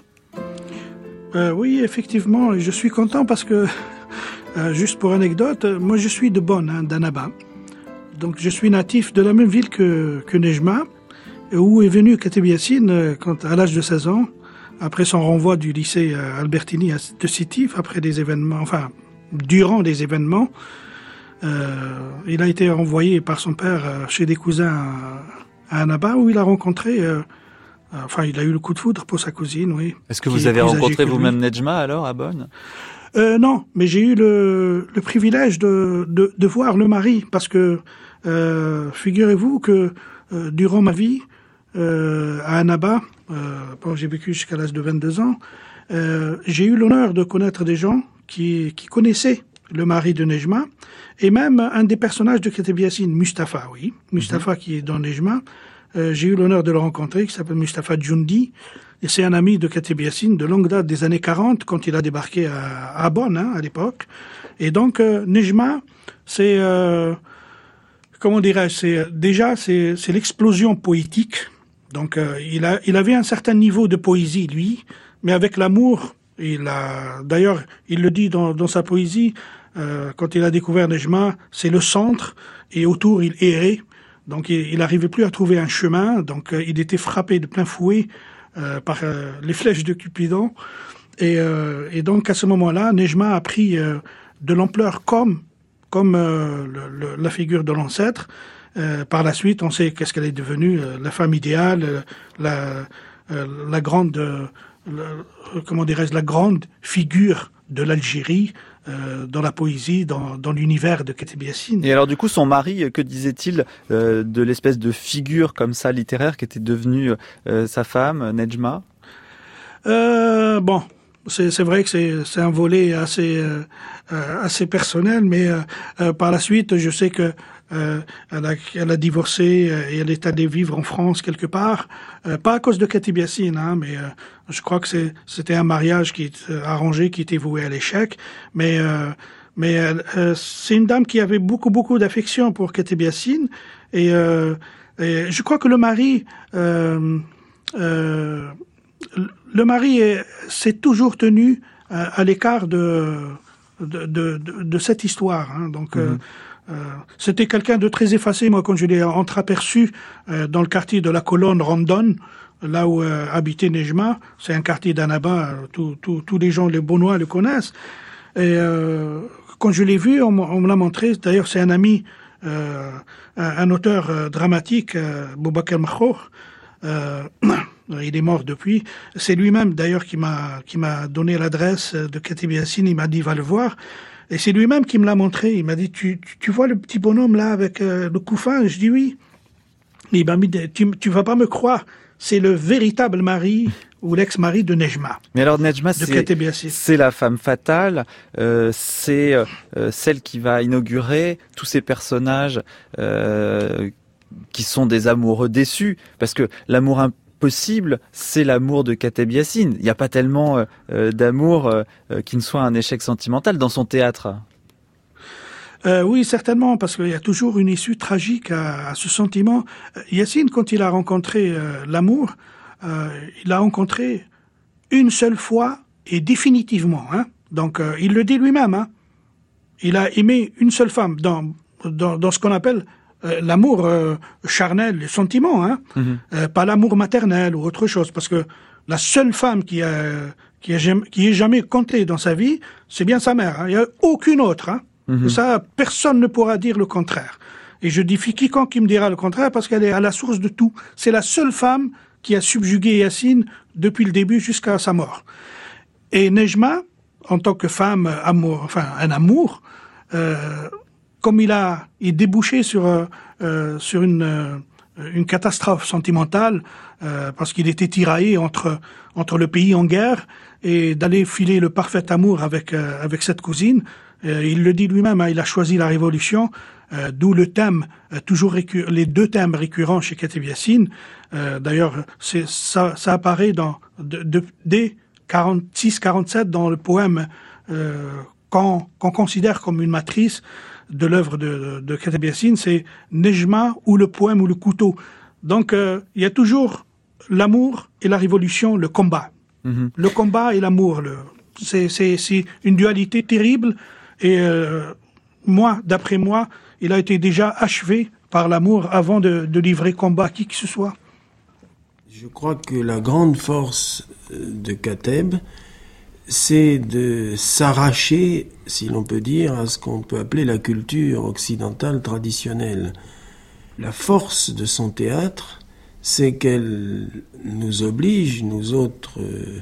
Oui, effectivement, je suis content parce que, juste pour anecdote, moi je suis de Bonn, d'Annaba. Donc je suis natif de la même ville que Nedjma, où est venu Kateb Yassine à l'âge de 16 ans, après son renvoi du lycée Albertini de Sétif, après des événements, enfin, durant des événements. Il a été envoyé par son père chez des cousins à Annaba, où il a rencontré... il a eu le coup de foudre pour sa cousine, oui. Est-ce que vous avez rencontré vous-même Nedjma alors à Bonn? Non, mais j'ai eu le privilège de voir le mari, parce que figurez-vous que durant ma vie à Annaba, j'ai vécu jusqu'à l'âge de 22 ans, j'ai eu l'honneur de connaître des gens qui connaissaient le mari de Nejma, et même un des personnages de Kateb Yassine, Mustapha, oui. Mustapha qui est dans Nejma. J'ai eu l'honneur de le rencontrer, qui s'appelle Mustapha Djoundi. Et c'est un ami de Kateb Yassine de longue date, des années 40, quand il a débarqué à Bonn, à l'époque. Et donc, Nejma, c'est, comment dirais-je, c'est l'explosion poétique. Donc, il avait un certain niveau de poésie, lui, mais avec l'amour, d'ailleurs, il le dit dans sa poésie, quand il a découvert Nejma, c'est le centre, et autour, il errait. Donc, il n'arrivait plus à trouver un chemin. Donc, il était frappé de plein fouet par les flèches de Cupidon. Et donc, à ce moment-là, Nejma a pris de l'ampleur comme la figure de l'ancêtre. Par la suite, on sait qu'est-ce qu'elle est devenue, la femme idéale, la grande, la grande figure de l'Algérie, dans la poésie, dans l'univers de Kateb Yassine. Et alors du coup, son mari, que disait-il de l'espèce de figure comme ça littéraire qui était devenue sa femme, Nejma? Bon, c'est vrai que c'est un volet assez personnel, mais par la suite, je sais que elle a divorcé et elle est allée vivre en France quelque part, pas à cause de Kateb Yassine, mais je crois que c'était un mariage qui est arrangé, qui était voué à l'échec, mais c'est une dame qui avait beaucoup d'affection pour Kateb Yassine, et je crois que le mari s'est toujours tenu à l'écart de cette histoire, donc. C'était quelqu'un de très effacé. Moi, quand je l'ai entreaperçu dans le quartier de la Colonne Rondon, là où habitait Nejma, c'est un quartier d'Annaba, tous les gens, les Beaunois le connaissent. Et quand je l'ai vu, on me l'a montré. D'ailleurs, c'est un ami, un auteur dramatique, Boubacar Makhour. Il est mort depuis. C'est lui-même, d'ailleurs, qui m'a donné l'adresse de Kateb Yassine. Il m'a dit, va le voir. Et c'est lui-même qui me l'a montré. Il m'a dit, tu vois le petit bonhomme là avec le couffin? Je dis oui. Il m'a dit, tu vas pas me croire. C'est le véritable mari ou l'ex-mari de Nejma. Mais alors Nejma, c'est la femme fatale. C'est celle qui va inaugurer tous ces personnages qui sont des amoureux déçus. Parce que l'amour possible, c'est l'amour de Kateb Yassine. Il n'y a pas tellement d'amour qui ne soit un échec sentimental dans son théâtre. Oui, certainement, parce qu'il y a toujours une issue tragique à ce sentiment. Yassine, quand il a rencontré l'amour, il l'a rencontré une seule fois et définitivement. Donc, il le dit lui-même. Il a aimé une seule femme dans ce qu'on appelle l'amour charnel, le sentiment, pas l'amour maternel ou autre chose, parce que la seule femme qui ait jamais compté dans sa vie, c'est bien sa mère. Il n'y a aucune autre. Ça, personne ne pourra dire le contraire. Et je défie quiconque qui me dira le contraire, parce qu'elle est à la source de tout. C'est la seule femme qui a subjugué Yassine depuis le début jusqu'à sa mort. Et Nejma, en tant que femme un amour, comme il est débouché sur une catastrophe sentimentale, parce qu'il était tiraillé entre le pays en guerre et d'aller filer le parfait amour avec cette cousine. Il le dit lui-même, il a choisi la révolution, d'où le thème les deux thèmes récurrents chez Kateb Yassine. D'ailleurs, ça apparaît dès 46-47 dans le poème qu'on considère comme une matrice de l'œuvre de Kateb Yassine, c'est Nejma ou le poème ou le couteau. Donc, il y a toujours l'amour et la révolution, le combat. Le combat et l'amour, c'est une dualité terrible. Et d'après moi, il a été déjà achevé par l'amour avant de livrer combat à qui que ce soit. Je crois que la grande force de Kateb, c'est de s'arracher, si l'on peut dire, à ce qu'on peut appeler la culture occidentale traditionnelle. La force de son théâtre, c'est qu'elle nous oblige, nous autres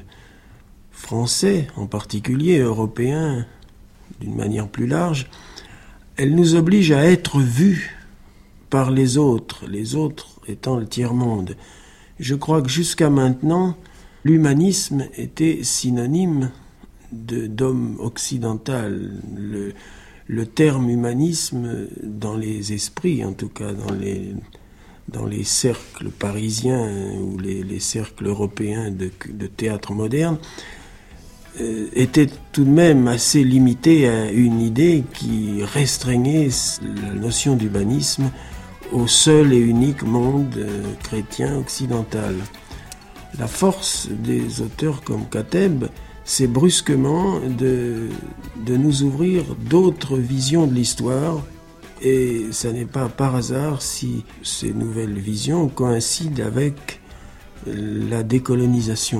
Français, en particulier Européens, d'une manière plus large, elle nous oblige à être vus par les autres étant le tiers-monde. Je crois que jusqu'à maintenant, l'humanisme était synonyme d'homme occidental. Le terme humanisme, dans les esprits, en tout cas dans les cercles parisiens ou les cercles européens de théâtre moderne, était tout de même assez limité à une idée qui restreignait la notion d'humanisme au seul et unique monde chrétien occidental. La force des auteurs comme Kateb, c'est brusquement de nous ouvrir d'autres visions de l'histoire, et ça n'est pas par hasard si ces nouvelles visions coïncident avec la décolonisation.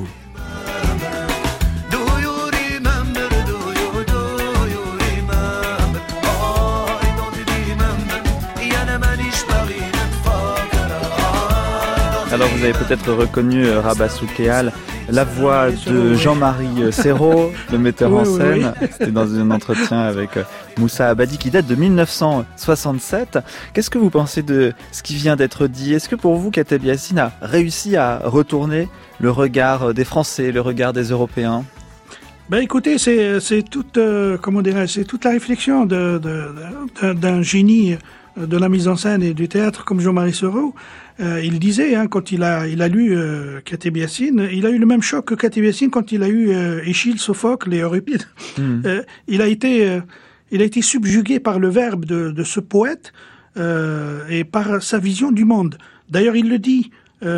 Alors vous avez peut-être reconnu Rabah Soukéal, la voix de Jean-Marie Serrault, le metteur en scène. Oui. C'était dans un entretien avec Moussa Abadi qui date de 1967. Qu'est-ce que vous pensez de ce qui vient d'être dit? Est-ce que pour vous, Kateb Yassine a réussi à retourner le regard des Français, le regard des Européens? Ben écoutez, c'est toute c'est toute la réflexion d'un génie de la mise en scène et du théâtre comme Jean-Marie Serrault. Il disait, quand il a lu Kateb Yassine, il a eu le même choc que Kateb Yassine quand il a eu Échille, Sophocle et Euripide. Il a été subjugué par le verbe de ce poète et par sa vision du monde. D'ailleurs, il le dit,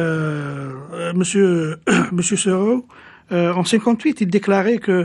Monsieur Serrault, en 58, il déclarait que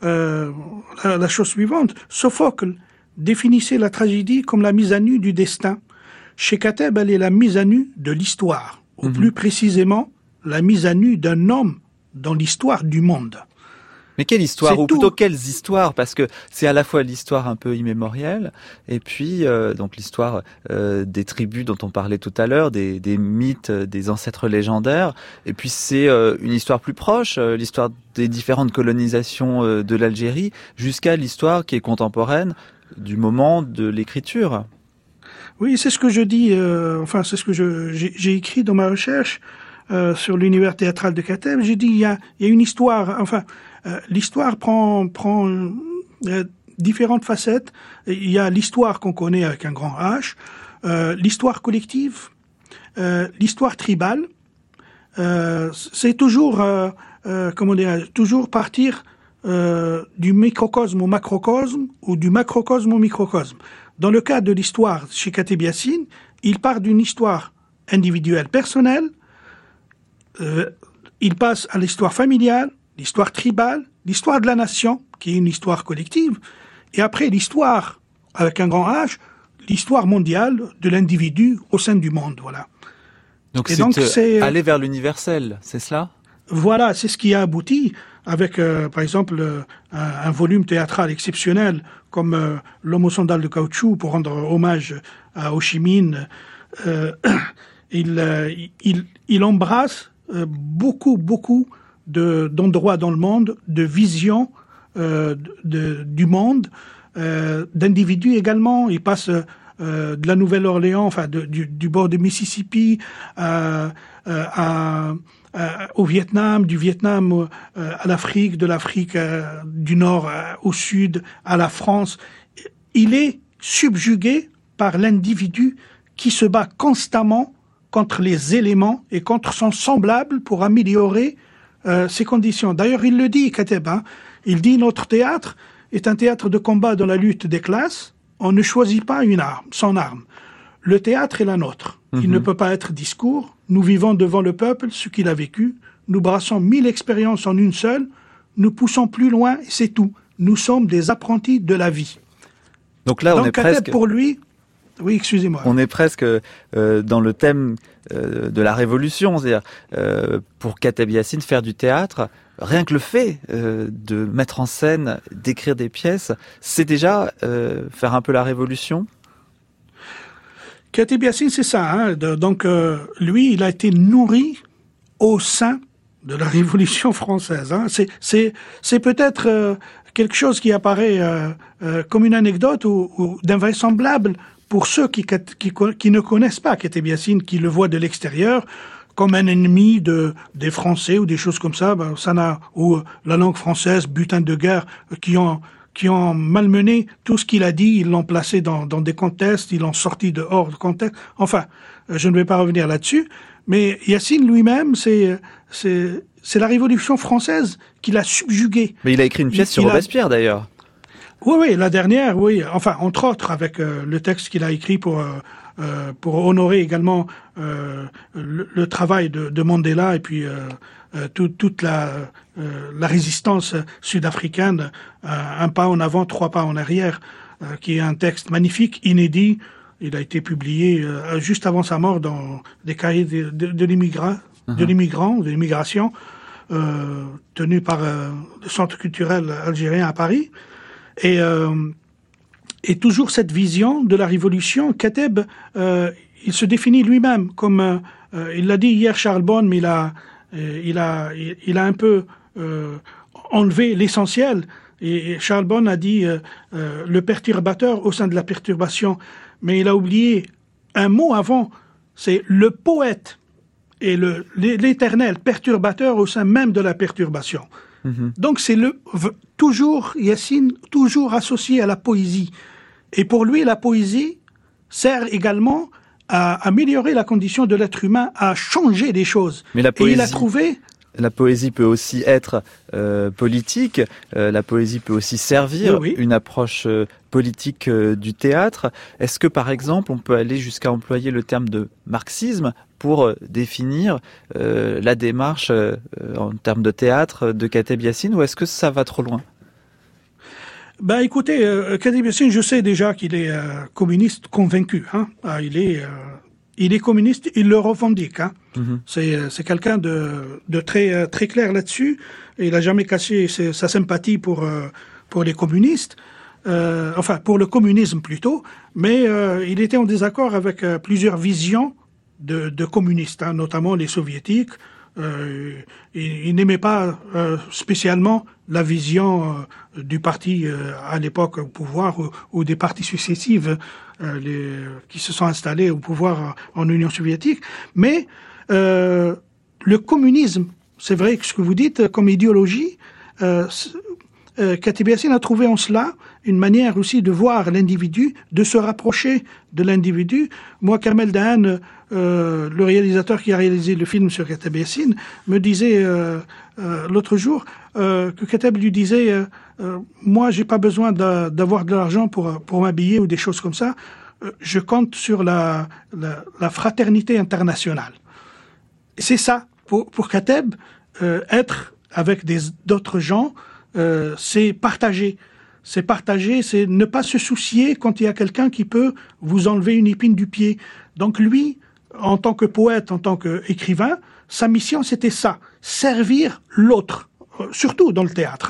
la chose suivante: Sophocle définissait la tragédie comme la mise à nu du destin. Chez Kateb, elle est la mise à nu de l'histoire, ou plus précisément, la mise à nu d'un homme dans l'histoire du monde. Mais quelle histoire, ou plutôt quelles histoires, parce que c'est à la fois l'histoire un peu immémorielle, et puis donc l'histoire des tribus dont on parlait tout à l'heure, des mythes, des ancêtres légendaires, et puis c'est une histoire plus proche, l'histoire des différentes colonisations de l'Algérie, jusqu'à l'histoire qui est contemporaine du moment de l'écriture. Oui, c'est ce que je dis, c'est ce que j'ai écrit dans ma recherche sur l'univers théâtral de Kateb. J'ai dit, il y a une histoire, l'histoire prend différentes facettes. Il y a l'histoire qu'on connaît avec un grand H, l'histoire collective, l'histoire tribale. C'est toujours, toujours partir du microcosme au macrocosme ou du macrocosme au microcosme. Dans le cas de l'histoire chez Kateb Yassine, il part d'une histoire individuelle personnelle, il passe à l'histoire familiale, l'histoire tribale, l'histoire de la nation, qui est une histoire collective, et après l'histoire, avec un grand H, l'histoire mondiale de l'individu au sein du monde, voilà. Donc c'est aller vers l'universel, c'est cela? Voilà, c'est ce qui a abouti avec, par exemple, un volume théâtral exceptionnel comme L'homme aux sandales de caoutchouc, pour rendre hommage à Ho Chi Minh. Il embrasse beaucoup d'endroits dans le monde, de visions du monde, d'individus également. Il passe de la Nouvelle-Orléans, du bord de Mississippi au Vietnam, du Vietnam à l'Afrique, de l'Afrique du Nord au Sud, à la France. Il est subjugué par l'individu qui se bat constamment contre les éléments et contre son semblable pour améliorer ses conditions. D'ailleurs, il le dit, Kateb, il dit: notre théâtre est un théâtre de combat dans la lutte des classes. On ne choisit pas son arme. Le théâtre est la nôtre. Il ne peut pas être discours. Nous vivons devant le peuple ce qu'il a vécu. Nous brassons 1000 expériences en une seule. Nous poussons plus loin et c'est tout. Nous sommes des apprentis de la vie. Donc là, on est presque... pour lui... Oui, excusez-moi. On est presque dans le thème de la révolution. C'est-à-dire, pour Kateb Yassine, faire du théâtre, rien que le fait de mettre en scène, d'écrire des pièces, c'est déjà faire un peu la révolution. Kateb Yassine, c'est ça. Donc, lui, il a été nourri au sein de la Révolution française. C'est peut-être quelque chose qui apparaît comme une anecdote ou d'invraisemblable pour ceux qui ne connaissent pas Kateb Yassine, qui le voient de l'extérieur, comme un ennemi des Français ou des choses comme ça. Ou la langue française, butin de guerre, qui ont malmené tout ce qu'il a dit. Ils l'ont placé dans des contextes, ils l'ont sorti de hors de contexte. Enfin, je ne vais pas revenir là-dessus. Mais Yassine lui-même, c'est la Révolution française qui l'a subjugué. Mais il a écrit une pièce sur Robespierre, d'ailleurs. Oui, la dernière, oui. Enfin, entre autres, avec le texte qu'il a écrit pour honorer également le travail de Mandela et puis toute la résistance sud-africaine, un pas en avant, 3 pas en arrière, qui est un texte magnifique, inédit. Il a été publié juste avant sa mort dans des cahiers de l'immigration, tenus par le Centre culturel algérien à Paris. Et toujours cette vision de la révolution, Kateb, il se définit lui-même comme, il l'a dit hier Charles Bonn, mais il a un peu enlevé l'essentiel. Et Charles Bonn a dit le perturbateur au sein de la perturbation, mais il a oublié un mot avant, c'est le poète et l'éternel perturbateur au sein même de la perturbation. Donc c'est toujours Yassine, toujours associé à la poésie. Et pour lui, la poésie sert également à améliorer la condition de l'être humain, à changer des choses. Mais la poésie, et il a trouvé... La poésie peut aussi être politique, la poésie peut aussi servir une approche politique du théâtre. Est-ce que, par exemple, on peut aller jusqu'à employer le terme de marxisme pour définir la démarche en termes de théâtre de Kateb Yassine, ou est-ce que ça va trop loin ? Écoutez, Kateb Yassine, je sais déjà qu'il est communiste convaincu. Il est communiste, il le revendique. C'est quelqu'un de très très clair là-dessus. Il n'a jamais caché sa sympathie pour les communistes, pour le communisme plutôt. Mais il était en désaccord avec plusieurs visions de communistes, notamment les soviétiques. Il n'aimait pas spécialement la vision du parti à l'époque au pouvoir ou des partis successifs qui se sont installés au pouvoir en Union soviétique. Mais le communisme, c'est vrai que ce que vous dites comme idéologie, Kateb Yassine a trouvé en cela une manière aussi de voir l'individu, de se rapprocher de l'individu. Moi, Kamel Dahan, le réalisateur qui a réalisé le film sur Kateb Yassine, me disait l'autre jour que Kateb lui disait moi, j'ai pas besoin d'avoir de l'argent pour m'habiller ou des choses comme ça. Je compte sur la fraternité internationale. C'est ça. Pour Kateb, être avec d'autres gens, c'est partager. C'est partager, c'est ne pas se soucier quand il y a quelqu'un qui peut vous enlever une épine du pied. Donc lui, en tant que poète, en tant qu'écrivain, sa mission c'était ça, servir l'autre, surtout dans le théâtre.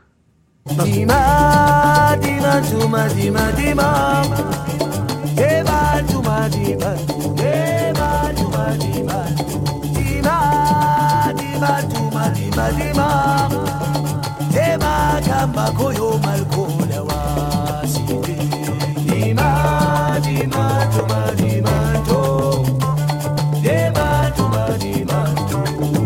Dima, dima, duma, dima, dima. Dima, duma, dima. Dima, duma, dima. Dima, dima, duma, dima, dima. Dima, kama koyo malkola wasiti. Dima, dima, duma, dima, to. Dima, duma, dima, to.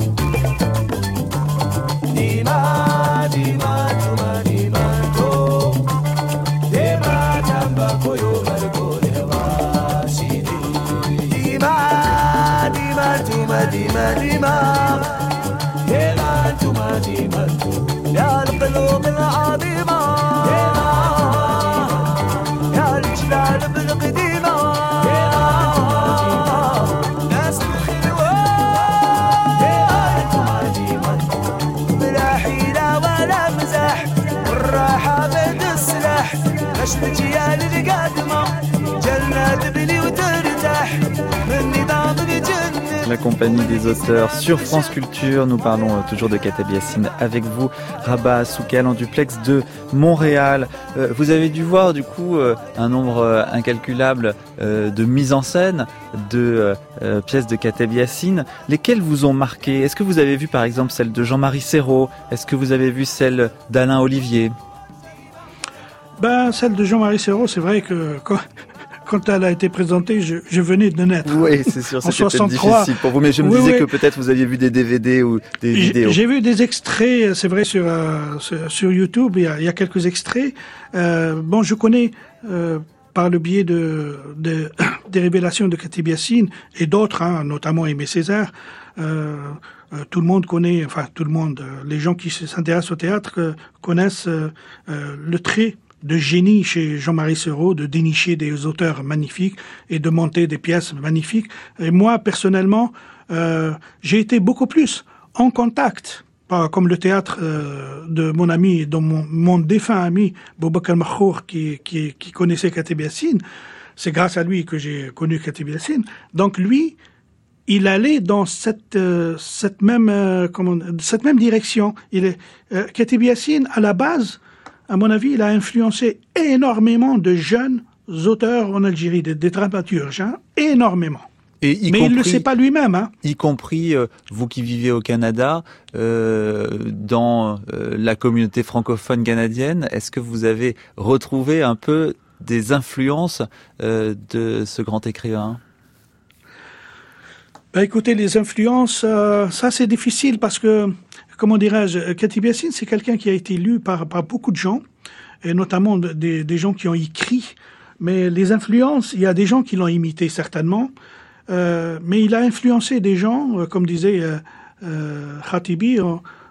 Dima, dima, duma, dima, to. Dima, kama koyo malkola wasiti. Dima, dima, duma, dima, dima. Dima, duma, dima, to. يا القلوب العظيمة يا الجلال بالقديمة ناس الخلوة بلا حيلة ولا مزاح والراحة بيد السلاح باش الجيال القادمة جنة تبني وترتاح من نظام الجنة. La compagnie des auteurs sur France Culture. Nous parlons toujours de Kateb Yassine avec vous, Rabat Soukel en duplex de Montréal. Vous avez dû voir du coup un nombre incalculable de mises en scène de pièces de Kateb Yassine. Lesquelles vous ont marqué ? Est-ce que vous avez vu par exemple celle de Jean-Marie Serrault ? Est-ce que vous avez vu celle d'Alain Olivier ? Celle de Jean-Marie Serrault, c'est vrai que quand elle a été présentée, je venais de naître. Oui, c'est sûr, c'était peut-être 63. difficile pour vous, mais je me disais que peut-être vous aviez vu des DVD ou des vidéos. J'ai vu des extraits, c'est vrai, sur YouTube, il y a quelques extraits. Je connais par le biais des révélations de Kateb Yassine et d'autres, notamment Aimé Césaire. Tout le monde connaît, les gens qui s'intéressent au théâtre connaissent le trait de génie chez Jean-Marie Serrault, de dénicher des auteurs magnifiques et de monter des pièces magnifiques. Et moi, personnellement, j'ai été beaucoup plus en contact, comme le théâtre de mon ami, de mon défunt ami, Boubacar Makhour, qui connaissait Kateb Yassine. C'est grâce à lui que j'ai connu Kateb Yassine. Donc lui, il allait dans cette même direction. Kateb Yassine, à la base, à mon avis, il a influencé énormément de jeunes auteurs en Algérie, des dramaturges, énormément. Mais il ne le sait pas lui-même. Y compris vous qui vivez au Canada, dans la communauté francophone canadienne, est-ce que vous avez retrouvé un peu des influences de ce grand écrivain ? Écoutez, les influences, ça c'est difficile parce que, comment dirais-je, Kateb Yassine, c'est quelqu'un qui a été lu par beaucoup de gens, et notamment des gens qui ont écrit. Mais les influences, il y a des gens qui l'ont imité certainement, mais il a influencé des gens, comme disait Khatibi,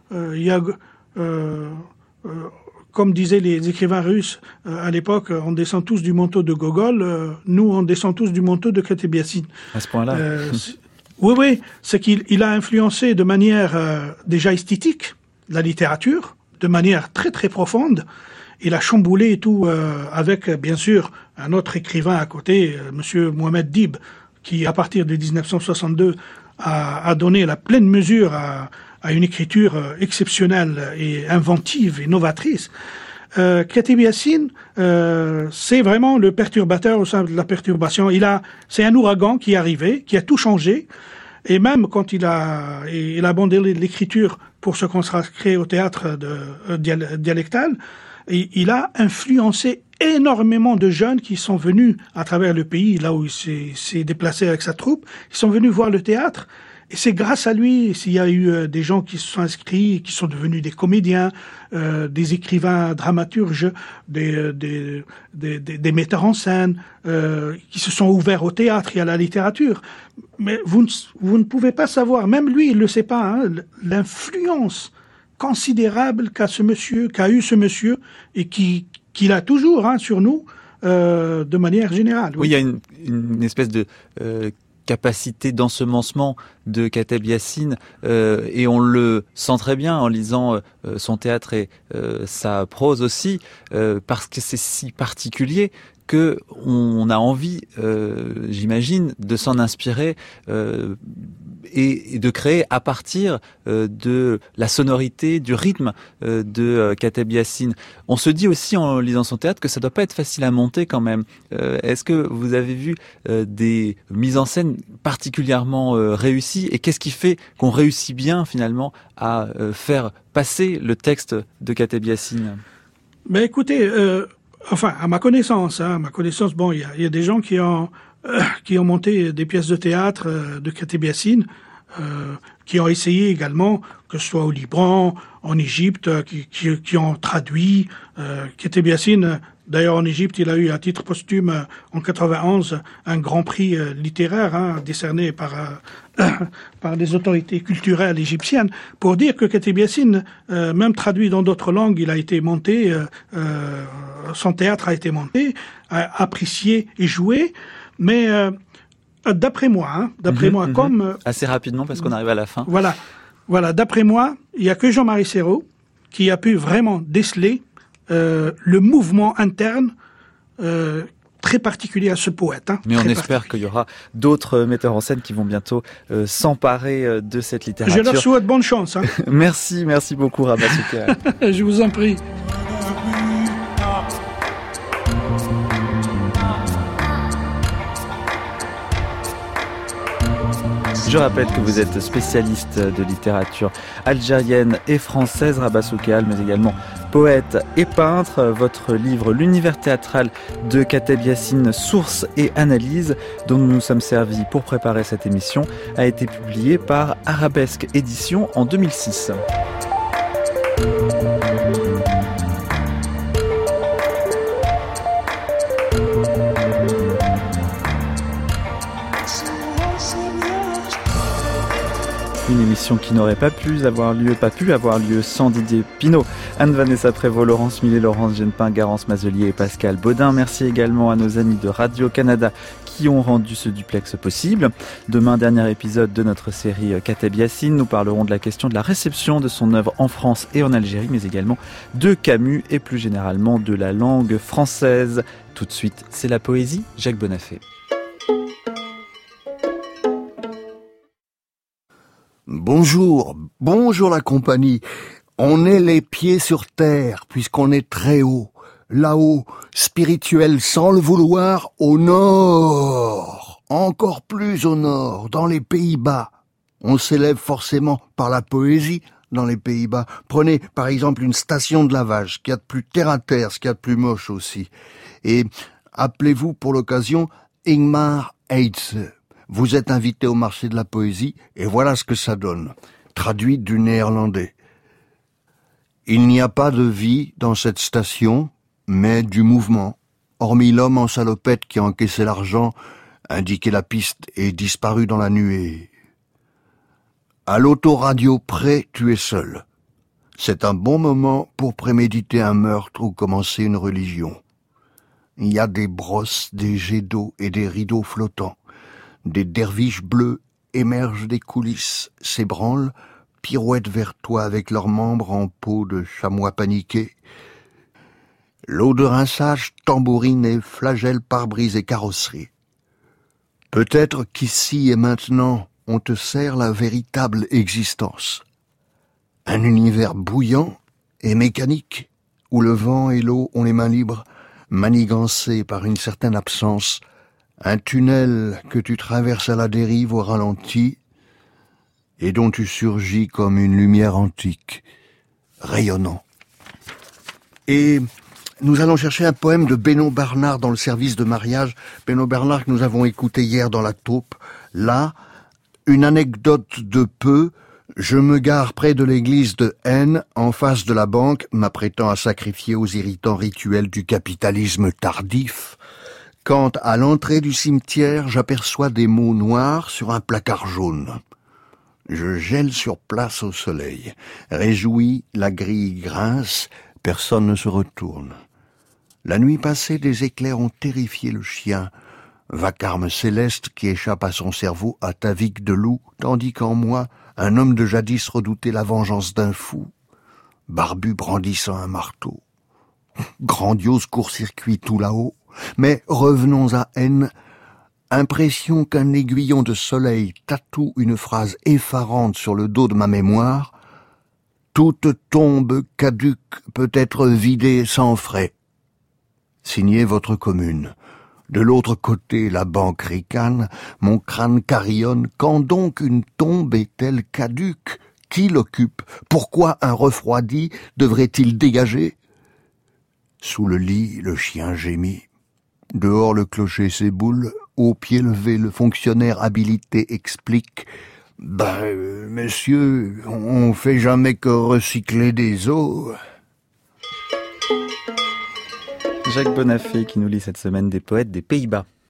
comme disaient les écrivains russes à l'époque, on descend tous du manteau de Gogol, nous on descend tous du manteau de Kateb Yassine. À ce point-là. Oui, c'est qu'il a influencé de manière déjà esthétique la littérature, de manière très très profonde. Il a chamboulé tout avec, bien sûr, un autre écrivain à côté, Monsieur Mohamed Dib, qui, à partir de 1962, a donné la pleine mesure à une écriture exceptionnelle et inventive et novatrice. Kateb Yassine, c'est vraiment le perturbateur au sein de la perturbation. C'est un ouragan qui est arrivé, qui a tout changé. Et même quand il a abandonné l'écriture pour se consacrer au théâtre dialectal, il a influencé énormément de jeunes qui sont venus à travers le pays, là où il s'est déplacé avec sa troupe. Ils sont venus voir le théâtre. Et c'est grâce à lui s'il y a eu des gens qui se sont inscrits, qui sont devenus des comédiens, des écrivains dramaturges, des metteurs en scène, qui se sont ouverts au théâtre et à la littérature. Mais vous ne pouvez pas savoir, même lui il le sait pas, l'influence considérable qu'a eu ce monsieur et qu'il a toujours sur nous de manière générale. Oui, il y a une espèce de capacité d'ensemencement de Kateb Yassine et on le sent très bien en lisant son théâtre et sa prose aussi parce que c'est si particulier que on a envie, j'imagine, de s'en inspirer et de créer à partir de la sonorité, du rythme de Kateb Yassine. On se dit aussi en lisant son théâtre que ça doit pas être facile à monter quand même. Est-ce que vous avez vu des mises en scène particulièrement réussies et qu'est-ce qui fait qu'on réussit bien finalement à faire passer le texte de Kateb Yassine ? Ben écoutez, à ma connaissance, bon, il y a des gens qui ont monté des pièces de théâtre de Kateb Yassine, qui ont essayé également, que ce soit au Liban, en Égypte, qui ont traduit. Kateb Yassine, d'ailleurs en Égypte, il a eu à titre posthume en 91 un grand prix littéraire décerné par des autorités culturelles égyptiennes, pour dire que Kateb Yassine, même traduit dans d'autres langues, il a été monté, son théâtre a été monté, apprécié et joué, mais d'après moi, comme assez rapidement parce qu'on arrive à la fin. Voilà, d'après moi, il y a que Jean-Marie Serrault qui a pu vraiment déceler le mouvement interne très particulier à ce poète. Mais on espère qu'il y aura d'autres metteurs en scène qui vont bientôt s'emparer de cette littérature. Je leur souhaite bonne chance. Merci beaucoup Rabat Souker. Je vous en prie. Je rappelle que vous êtes spécialiste de littérature algérienne et française, Rabah Soukéal, mais également poète et peintre. Votre livre L'univers théâtral de Kateb Yassine, source et analyse, dont nous nous sommes servis pour préparer cette émission, a été publié par Arabesque Éditions en 2006. Une émission qui n'aurait pas pu avoir lieu sans Didier Pinault, Anne-Vanessa Prévost, Laurence Millet, Laurence Genepin, Garance Mazelier et Pascal Baudin. Merci également à nos amis de Radio-Canada qui ont rendu ce duplex possible. Demain, dernier épisode de notre série Kateb Yassine. Nous parlerons de la question de la réception de son œuvre en France et en Algérie, mais également de Camus et plus généralement de la langue française. Tout de suite, c'est la poésie, Jacques Bonafé. Bonjour la compagnie. On est les pieds sur terre, puisqu'on est très haut. Là-haut, spirituel sans le vouloir, au nord. Encore plus au nord, dans les Pays-Bas. On s'élève forcément par la poésie dans les Pays-Bas. Prenez par exemple une station de lavage, ce qu'il y a de plus terre à terre, ce qu'il y a de plus moche aussi. Et appelez-vous pour l'occasion Ingmar Heitse. Vous êtes invité au marché de la poésie, et voilà ce que ça donne. Traduit du néerlandais. Il n'y a pas de vie dans cette station, mais du mouvement. Hormis l'homme en salopette qui a encaissé l'argent, indiqué la piste et disparu dans la nuée. À l'autoradio près, tu es seul. C'est un bon moment pour préméditer un meurtre ou commencer une religion. Il y a des brosses, des jets d'eau et des rideaux flottants. Des derviches bleus émergent des coulisses, s'ébranlent, pirouettent vers toi avec leurs membres en peau de chamois paniqués. L'eau de rinçage tambourine et flagelle pare-brise et carrosserie. Peut-être qu'ici et maintenant, on te sert la véritable existence. Un univers bouillant et mécanique, où le vent et l'eau ont les mains libres, manigancés par une certaine absence. Un tunnel que tu traverses à la dérive au ralenti et dont tu surgis comme une lumière antique, rayonnant. Et nous allons chercher un poème de Beno Barnard dans le service de mariage. Beno Barnard que nous avons écouté hier dans la taupe. Là, une anecdote de peu. Je me gare près de l'église de N, en face de la banque, m'apprêtant à sacrifier aux irritants rituels du capitalisme tardif. Quand, à l'entrée du cimetière, j'aperçois des mots noirs sur un placard jaune. Je gèle sur place au soleil. Réjoui, la grille grince, personne ne se retourne. La nuit passée, des éclairs ont terrifié le chien, vacarme céleste qui échappe à son cerveau atavique de loup, tandis qu'en moi, un homme de jadis redoutait la vengeance d'un fou, barbu brandissant un marteau. Grandiose court-circuit tout là-haut. Mais revenons à N. Impression qu'un aiguillon de soleil tatoue une phrase effarante sur le dos de ma mémoire. Toute tombe caduque peut être vidée sans frais. Signez votre commune. De l'autre côté, la banque ricane, mon crâne carillonne. Quand donc une tombe est-elle caduque? Qui l'occupe? Pourquoi un refroidi devrait-il dégager? Sous le lit, le chien gémit. Dehors, le clocher s'éboule. Au pied levé, le fonctionnaire habilité explique « monsieur, on fait jamais que recycler des eaux. » Jacques Bonafé qui nous lit cette semaine des poètes des Pays-Bas.